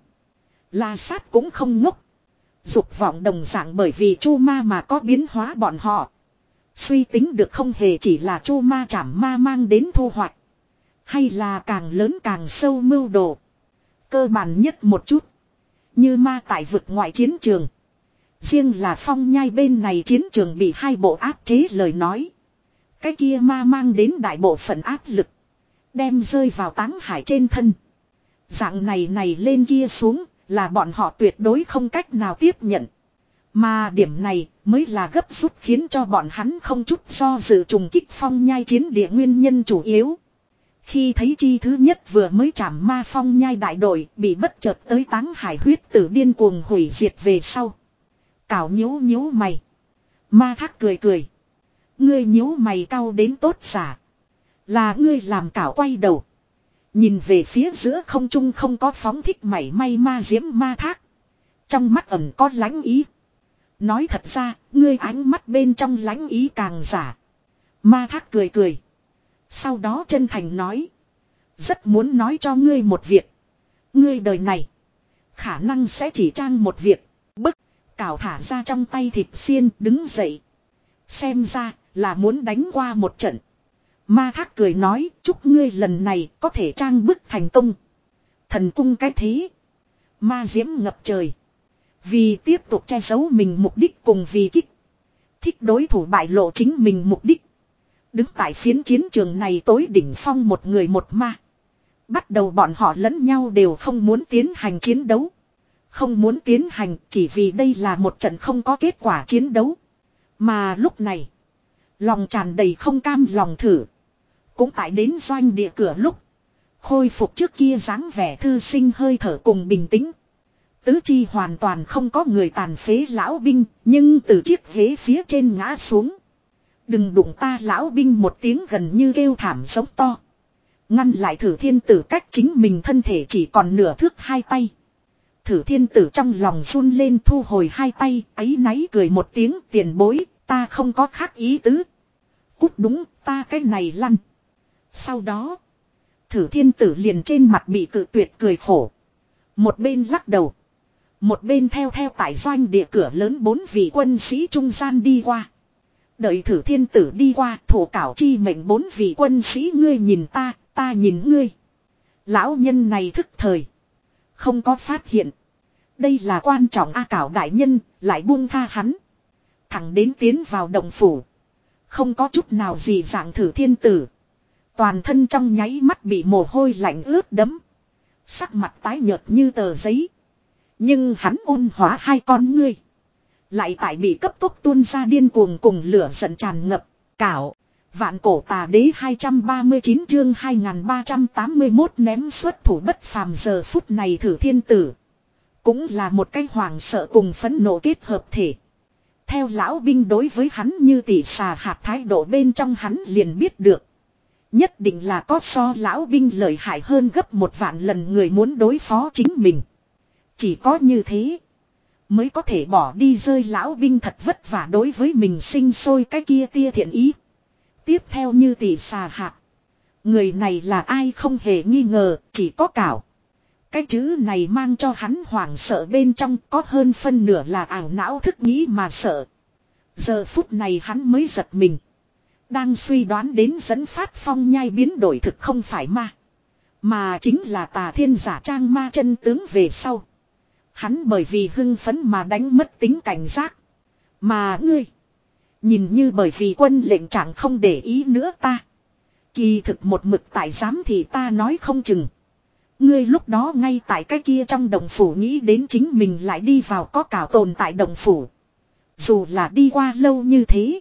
La Sát cũng không ngốc. Dục vọng đồng dạng bởi vì chu ma mà có biến hóa bọn họ. Suy tính được không hề chỉ là chu ma trảm ma mang đến thu hoạch. Hay là càng lớn càng sâu mưu đồ. Cơ bản nhất một chút. Như ma tại vực ngoại chiến trường. Riêng là phong nhai bên này chiến trường bị hai bộ áp chế lời nói. Cái kia ma mang đến đại bộ phận áp lực. Đem rơi vào Táng Hải trên thân. Dạng này này lên kia xuống là bọn họ tuyệt đối không cách nào tiếp nhận. Mà điểm này mới là gấp rút khiến cho bọn hắn không chút do dự trùng kích phong nhai chiến địa nguyên nhân chủ yếu. Khi thấy chi thứ nhất vừa mới trảm ma phong nhai đại đội bị bất chợt tới Táng Hải huyết tử điên cuồng hủy diệt về sau. Cảo nhíu nhíu mày. Ma Thác cười cười. Ngươi nhíu mày cau đến tốt giả. Là ngươi làm cảo quay đầu. Nhìn về phía giữa không trung không có phóng thích mảy may ma diễm Ma Thác. Trong mắt ẩn có lãnh ý. Nói thật ra, ngươi ánh mắt bên trong lãnh ý càng giả. Ma Thác cười cười. Sau đó chân thành nói. Rất muốn nói cho ngươi một việc. Ngươi đời này. Khả năng sẽ chỉ trang một việc. Bức. Cảo thả ra trong tay thịt xiên đứng dậy. Xem ra là muốn đánh qua một trận. Ma Thác cười nói. Chúc ngươi lần này có thể trang bức thành công. Thần cung cái thế. Ma diễm ngập trời. Vì tiếp tục che giấu mình mục đích cùng vì kích. Thích đối thủ bại lộ chính mình mục đích. Đứng tại phiến chiến trường này tối đỉnh phong một người một ma. Bắt đầu bọn họ lẫn nhau đều không muốn tiến hành chiến đấu. Không muốn tiến hành chỉ vì đây là một trận không có kết quả chiến đấu. Mà lúc này. Lòng tràn đầy không cam lòng thử. Cũng tại đến doanh địa cửa lúc. Khôi phục trước kia dáng vẻ thư sinh hơi thở cùng bình tĩnh. Tứ chi hoàn toàn không có người tàn phế lão binh. Nhưng từ chiếc ghế phía trên ngã xuống. Đừng đụng ta lão binh một tiếng gần như kêu thảm giống to. Ngăn lại Thử Thiên Tử cách chính mình thân thể chỉ còn nửa thước hai tay. Thử Thiên Tử trong lòng run lên thu hồi hai tay, áy náy cười một tiếng tiền bối, ta không có khác ý tứ. Cút đúng, ta cái này lăn. Sau đó, Thử Thiên Tử liền trên mặt bị cự tuyệt cười khổ. Một bên lắc đầu. Một bên theo theo tại doanh địa cửa lớn bốn vị quân sĩ trung gian đi qua. Đợi Thử Thiên Tử đi qua, thổ cảo chi mệnh bốn vị quân sĩ ngươi nhìn ta, ta nhìn ngươi. Lão nhân này thức thời. Không có phát hiện. Đây là quan trọng A Cảo đại nhân, lại buông tha hắn. Thẳng đến tiến vào động phủ. Không có chút nào gì dạng Thử Thiên Tử. Toàn thân trong nháy mắt bị mồ hôi lạnh ướt đẫm. Sắc mặt tái nhợt như tờ giấy. Nhưng hắn ôn hóa hai con ngươi. Lại tại bị cấp tốc tuôn ra điên cuồng cùng lửa giận tràn ngập. Cảo. Vạn cổ tà đế hai trăm ba mươi chín chương hai nghìn ba trăm tám mươi mốt ném xuất thủ bất phàm giờ phút này Thử Thiên Tử. Cũng là một cái hoàng sợ cùng phẫn nộ kết hợp thể. Theo lão binh đối với hắn như tỷ xà hạt thái độ bên trong hắn liền biết được. Nhất định là có so lão binh lợi hại hơn gấp một vạn lần người muốn đối phó chính mình. Chỉ có như thế. Mới có thể bỏ đi rơi lão binh thật vất vả đối với mình sinh sôi cái kia tia thiện ý. Tiếp theo như tỷ xà hạt. Người này là ai không hề nghi ngờ, chỉ có Cảo. Cái chữ này mang cho hắn hoảng sợ bên trong có hơn phân nửa là ảo não thức nghĩ mà sợ. Giờ phút này hắn mới giật mình. Đang suy đoán đến dẫn phát phong nhai biến đổi thực không phải ma. Mà chính là Tà Thiên giả trang ma chân tướng về sau. Hắn bởi vì hưng phấn mà đánh mất tính cảnh giác. Mà ngươi. Nhìn như bởi vì quân lệnh chẳng không để ý nữa ta. Kỳ thực một mực tại giám thì ta nói không chừng. Ngươi lúc đó ngay tại cái kia trong đồng phủ nghĩ đến chính mình lại đi vào có Cảo tồn tại đồng phủ. Dù là đi qua lâu như thế.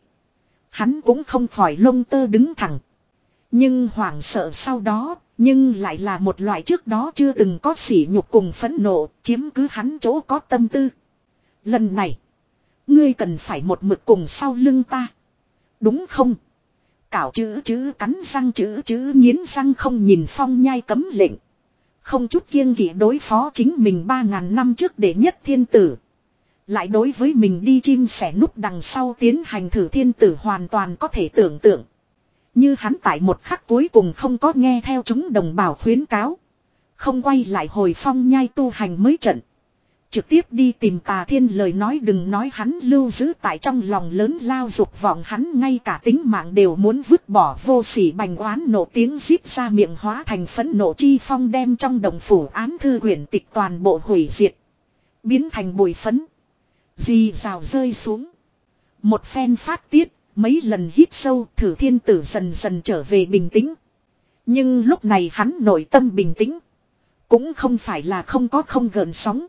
Hắn cũng không khỏi lông tơ đứng thẳng. Nhưng hoảng sợ sau đó. Nhưng lại là một loại trước đó chưa từng có sỉ nhục cùng phẫn nộ. Chiếm cứ hắn chỗ có tâm tư. Lần này. Ngươi cần phải một mực cùng sau lưng ta. Đúng không? Cảo chữ chữ cắn răng chữ chữ nghiến răng không nhìn Phong Nhai cấm lệnh. Không chút kiêng kỵ đối phó chính mình ba ngàn năm trước đệ nhất thiên tử. Lại đối với mình đi chim sẻ núp đằng sau tiến hành thử thiên tử hoàn toàn có thể tưởng tượng. Như hắn tại một khắc cuối cùng không có nghe theo chúng đồng bào khuyến cáo. Không quay lại hồi Phong Nhai tu hành mới trận. Trực tiếp đi tìm Tà Thiên lời nói đừng nói hắn lưu giữ tại trong lòng lớn lao dục vọng hắn ngay cả tính mạng đều muốn vứt bỏ vô sỉ bành oán nộ tiếng rít ra miệng hóa thành phẫn nộ chi phong đem trong đồng phủ án thư quyển tịch toàn bộ hủy diệt. Biến thành bụi phấn. Dì rào rơi xuống. Một phen phát tiết, mấy lần hít sâu thử thiên tử dần dần trở về bình tĩnh. Nhưng lúc này hắn nội tâm bình tĩnh. Cũng không phải là không có không gợn sóng.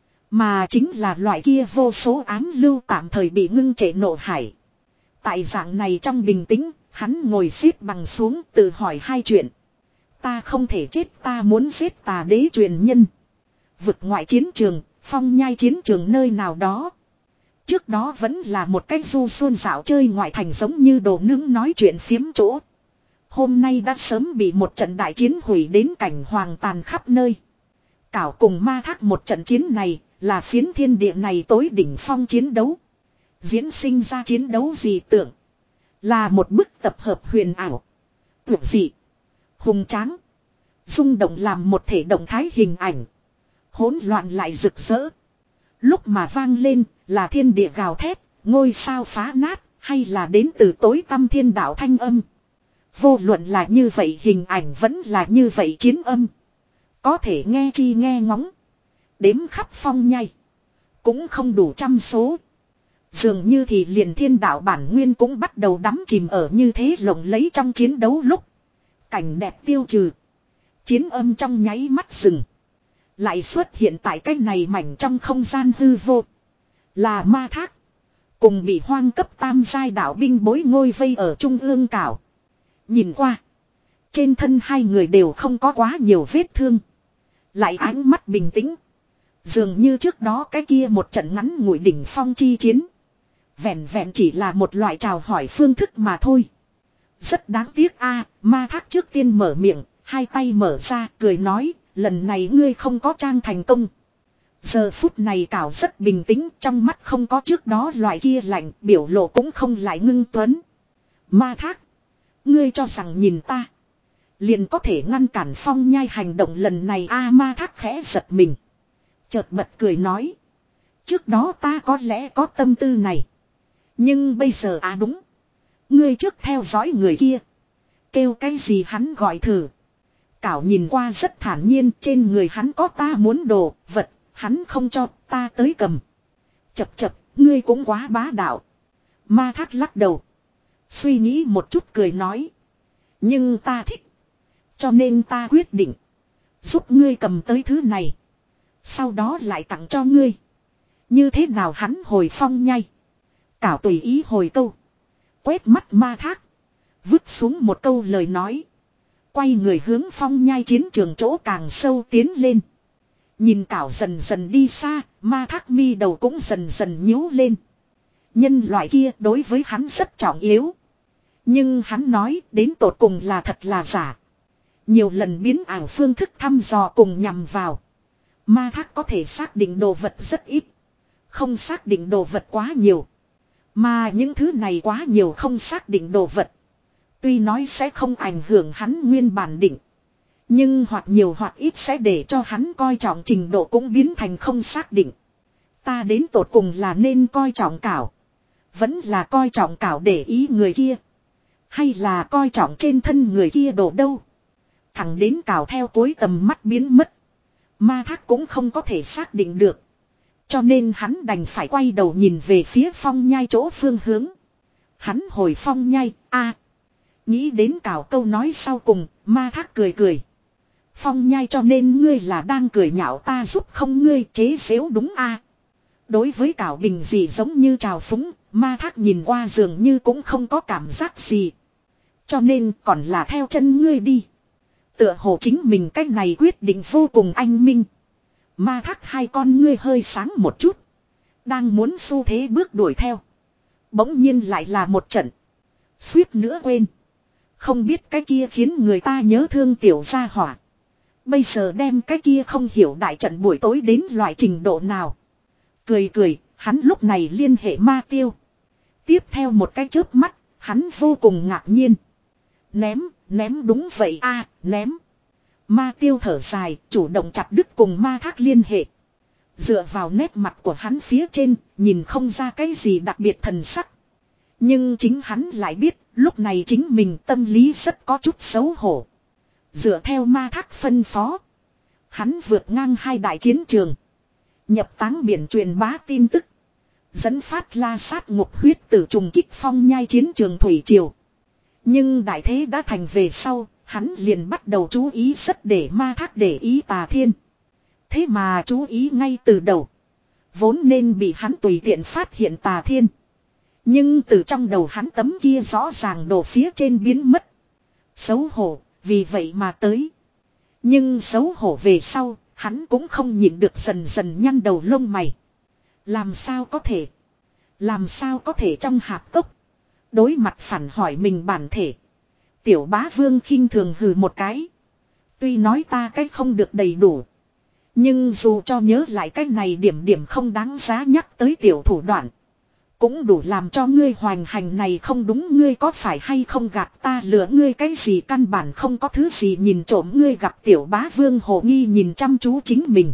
Mà chính là loại kia vô số ám lưu tạm thời bị ngưng trệ nộ hải. Tại dạng này trong bình tĩnh, hắn ngồi xếp bằng xuống tự hỏi hai chuyện. Ta không thể chết ta muốn giết Tà Đế truyền nhân. Vực ngoại chiến trường, Phong Nhai chiến trường nơi nào đó. Trước đó vẫn là một cách du xuân dạo chơi ngoại thành giống như đồ nướng nói chuyện phiếm chỗ. Hôm nay đã sớm bị một trận đại chiến hủy đến cảnh hoàng tàn khắp nơi. Cảo cùng Ma Thác một trận chiến này là phiến thiên địa này tối đỉnh phong chiến đấu. Diễn sinh ra chiến đấu dị tưởng. Là một bức tập hợp huyền ảo. Tuyệt dị. Hùng tráng. Rung động làm một thể động thái hình ảnh. Hỗn loạn lại rực rỡ. Lúc mà vang lên là thiên địa gào thét, ngôi sao phá nát, hay là đến từ tối tăm thiên đạo thanh âm. Vô luận là như vậy hình ảnh vẫn là như vậy chiến âm. Có thể nghe chi nghe ngóng. Đếm khắp Phong Nhai. Cũng không đủ trăm số. Dường như thì liền thiên đạo bản nguyên cũng bắt đầu đắm chìm ở như thế lộng lấy trong chiến đấu lúc. Cảnh đẹp tiêu trừ. Chiến âm trong nháy mắt dừng. Lại xuất hiện tại cái này mảnh trong không gian hư vô. Là Ma Thác. Cùng bị hoang cấp tam giai đạo binh bối ngôi vây ở trung ương cảo. Nhìn qua. Trên thân hai người đều không có quá nhiều vết thương. Lại ánh mắt bình tĩnh. Dường như trước đó cái kia một trận ngắn ngủi đỉnh phong chi chiến. Vẹn vẹn chỉ là một loại chào hỏi phương thức mà thôi. Rất đáng tiếc a Ma Thác trước tiên mở miệng. Hai tay mở ra cười nói. Lần này ngươi không có trang thành công. Giờ phút này cảo rất bình tĩnh. Trong mắt không có trước đó loại kia lạnh. Biểu lộ cũng không lại ngưng tuấn. Ma Thác. Ngươi cho rằng nhìn ta. Liền có thể ngăn cản Phong Nhai hành động lần này a Ma Thác khẽ giật mình. Chợt bật cười nói. Trước đó ta có lẽ có tâm tư này. Nhưng bây giờ à đúng. Ngươi trước theo dõi người kia. Kêu cái gì hắn gọi thử. Cảo nhìn qua rất thản nhiên. Trên người hắn có ta muốn đồ vật. Hắn không cho ta tới cầm. Chập chập ngươi cũng quá bá đạo. Ma Thác lắc đầu. Suy nghĩ một chút cười nói. Nhưng ta thích. Cho nên ta quyết định. Giúp ngươi cầm tới thứ này. Sau đó lại tặng cho ngươi. Như thế nào hắn hồi Phong Nhai. Cảo tùy ý hồi câu. Quét mắt Ma Thác. Vứt xuống một câu lời nói. Quay người hướng Phong Nhai chiến trường chỗ càng sâu tiến lên. Nhìn Cảo dần dần đi xa. Ma Thác mi đầu cũng dần dần nhíu lên. Nhân loại kia đối với hắn rất trọng yếu. Nhưng hắn nói đến tột cùng là thật là giả. Nhiều lần biến ảo phương thức thăm dò cùng nhằm vào. Ma Thác có thể xác định đồ vật rất ít. Không xác định đồ vật quá nhiều. Mà những thứ này quá nhiều không xác định đồ vật. Tuy nói sẽ không ảnh hưởng hắn nguyên bản định. Nhưng hoặc nhiều hoặc ít sẽ để cho hắn coi trọng trình độ cũng biến thành không xác định. Ta đến tột cùng là nên coi trọng Cảo. Vẫn là coi trọng Cảo để ý người kia. Hay là coi trọng trên thân người kia đồ đâu. Thẳng đến Cảo theo cuối tầm mắt biến mất. Ma Thác cũng không có thể xác định được. Cho nên hắn đành phải quay đầu nhìn về phía Phong Nhai chỗ phương hướng. Hắn hồi Phong Nhai, a nghĩ đến Cảo câu nói sau cùng, Ma Thác cười cười. Phong Nhai cho nên ngươi là đang cười nhạo ta giúp không ngươi chế xếu đúng a Đối với Cảo bình gì giống như trào phúng, Ma Thác nhìn qua dường như cũng không có cảm giác gì. Cho nên còn là theo chân ngươi đi. Tựa hồ chính mình cách này quyết định vô cùng anh minh. Ma Thác hai con ngươi hơi sáng một chút. Đang muốn xu thế bước đuổi theo. Bỗng nhiên lại là một trận. Suýt nữa quên. Không biết cái kia khiến người ta nhớ thương tiểu gia hỏa. Bây giờ đem cái kia không hiểu đại trận buổi tối đến loại trình độ nào. Cười cười, hắn lúc này liên hệ Ma Tiêu. Tiếp theo một cái chớp mắt, hắn vô cùng ngạc nhiên. Ném, ném đúng vậy a ném. Ma Tiêu thở dài, chủ động chặt đứt cùng Ma Thác liên hệ. Dựa vào nét mặt của hắn phía trên, nhìn không ra cái gì đặc biệt thần sắc. Nhưng chính hắn lại biết, lúc này chính mình tâm lý rất có chút xấu hổ. Dựa theo Ma Thác phân phó. Hắn vượt ngang hai đại chiến trường. Nhập táng biển truyền bá tin tức. Dẫn phát la sát ngục huyết tử trùng kích phong nhai chiến trường thủy triều. Nhưng đại thế đã thành về sau, hắn liền bắt đầu chú ý rất để Ma Thác để ý Tà Thiên. Thế mà chú ý ngay từ đầu. Vốn nên bị hắn tùy tiện phát hiện Tà Thiên. Nhưng từ trong đầu hắn tấm kia rõ ràng đổ phía trên biến mất. Xấu hổ, vì vậy mà tới. Nhưng xấu hổ về sau, hắn cũng không nhịn được dần dần nhăn đầu lông mày. Làm sao có thể? Làm sao có thể trong hạp cốc? Đối mặt phản hỏi mình bản thể. Tiểu bá vương khinh thường hừ một cái. Tuy nói ta cách không được đầy đủ. Nhưng dù cho nhớ lại cái này điểm điểm không đáng giá nhắc tới tiểu thủ đoạn. Cũng đủ làm cho ngươi hoành hành này không đúng, ngươi có phải hay không gạt ta lừa ngươi cái gì, căn bản không có thứ gì nhìn trộm ngươi. Gặp tiểu bá vương hồ nghi nhìn chăm chú chính mình.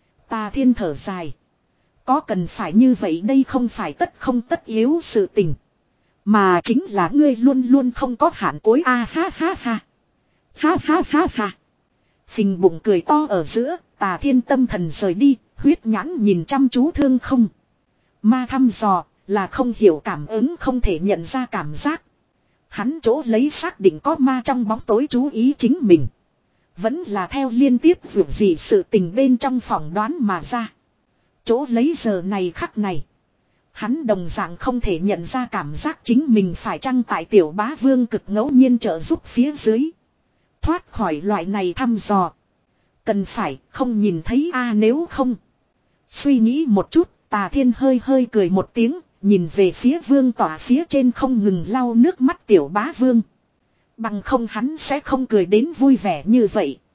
Tà Thiên thở dài. Có cần phải như vậy, đây không phải tất không tất yếu sự tình. Mà chính là ngươi luôn luôn không có hạn cuối a ha ha ha. Ha ha ha ha. Phình bụng cười to ở giữa, Tà Thiên tâm thần rời đi, huyết nhãn nhìn chăm chú thương không. Ma thăm dò, là không hiểu cảm ứng, không thể nhận ra cảm giác. Hắn chỗ lấy xác định có ma trong bóng tối chú ý chính mình. Vẫn là theo liên tiếp việc gì sự tình bên trong phỏng đoán mà ra. Chỗ lấy giờ này khắc này. Hắn đồng dạng không thể nhận ra cảm giác chính mình phải chăng tại tiểu bá vương cực ngẫu nhiên trợ giúp phía dưới. Thoát khỏi loại này thăm dò. Cần phải không nhìn thấy a nếu không. Suy nghĩ một chút, Tà Thiên hơi hơi cười một tiếng, nhìn về phía vương tỏa phía trên không ngừng lau nước mắt tiểu bá vương. Bằng không hắn sẽ không cười đến vui vẻ như vậy.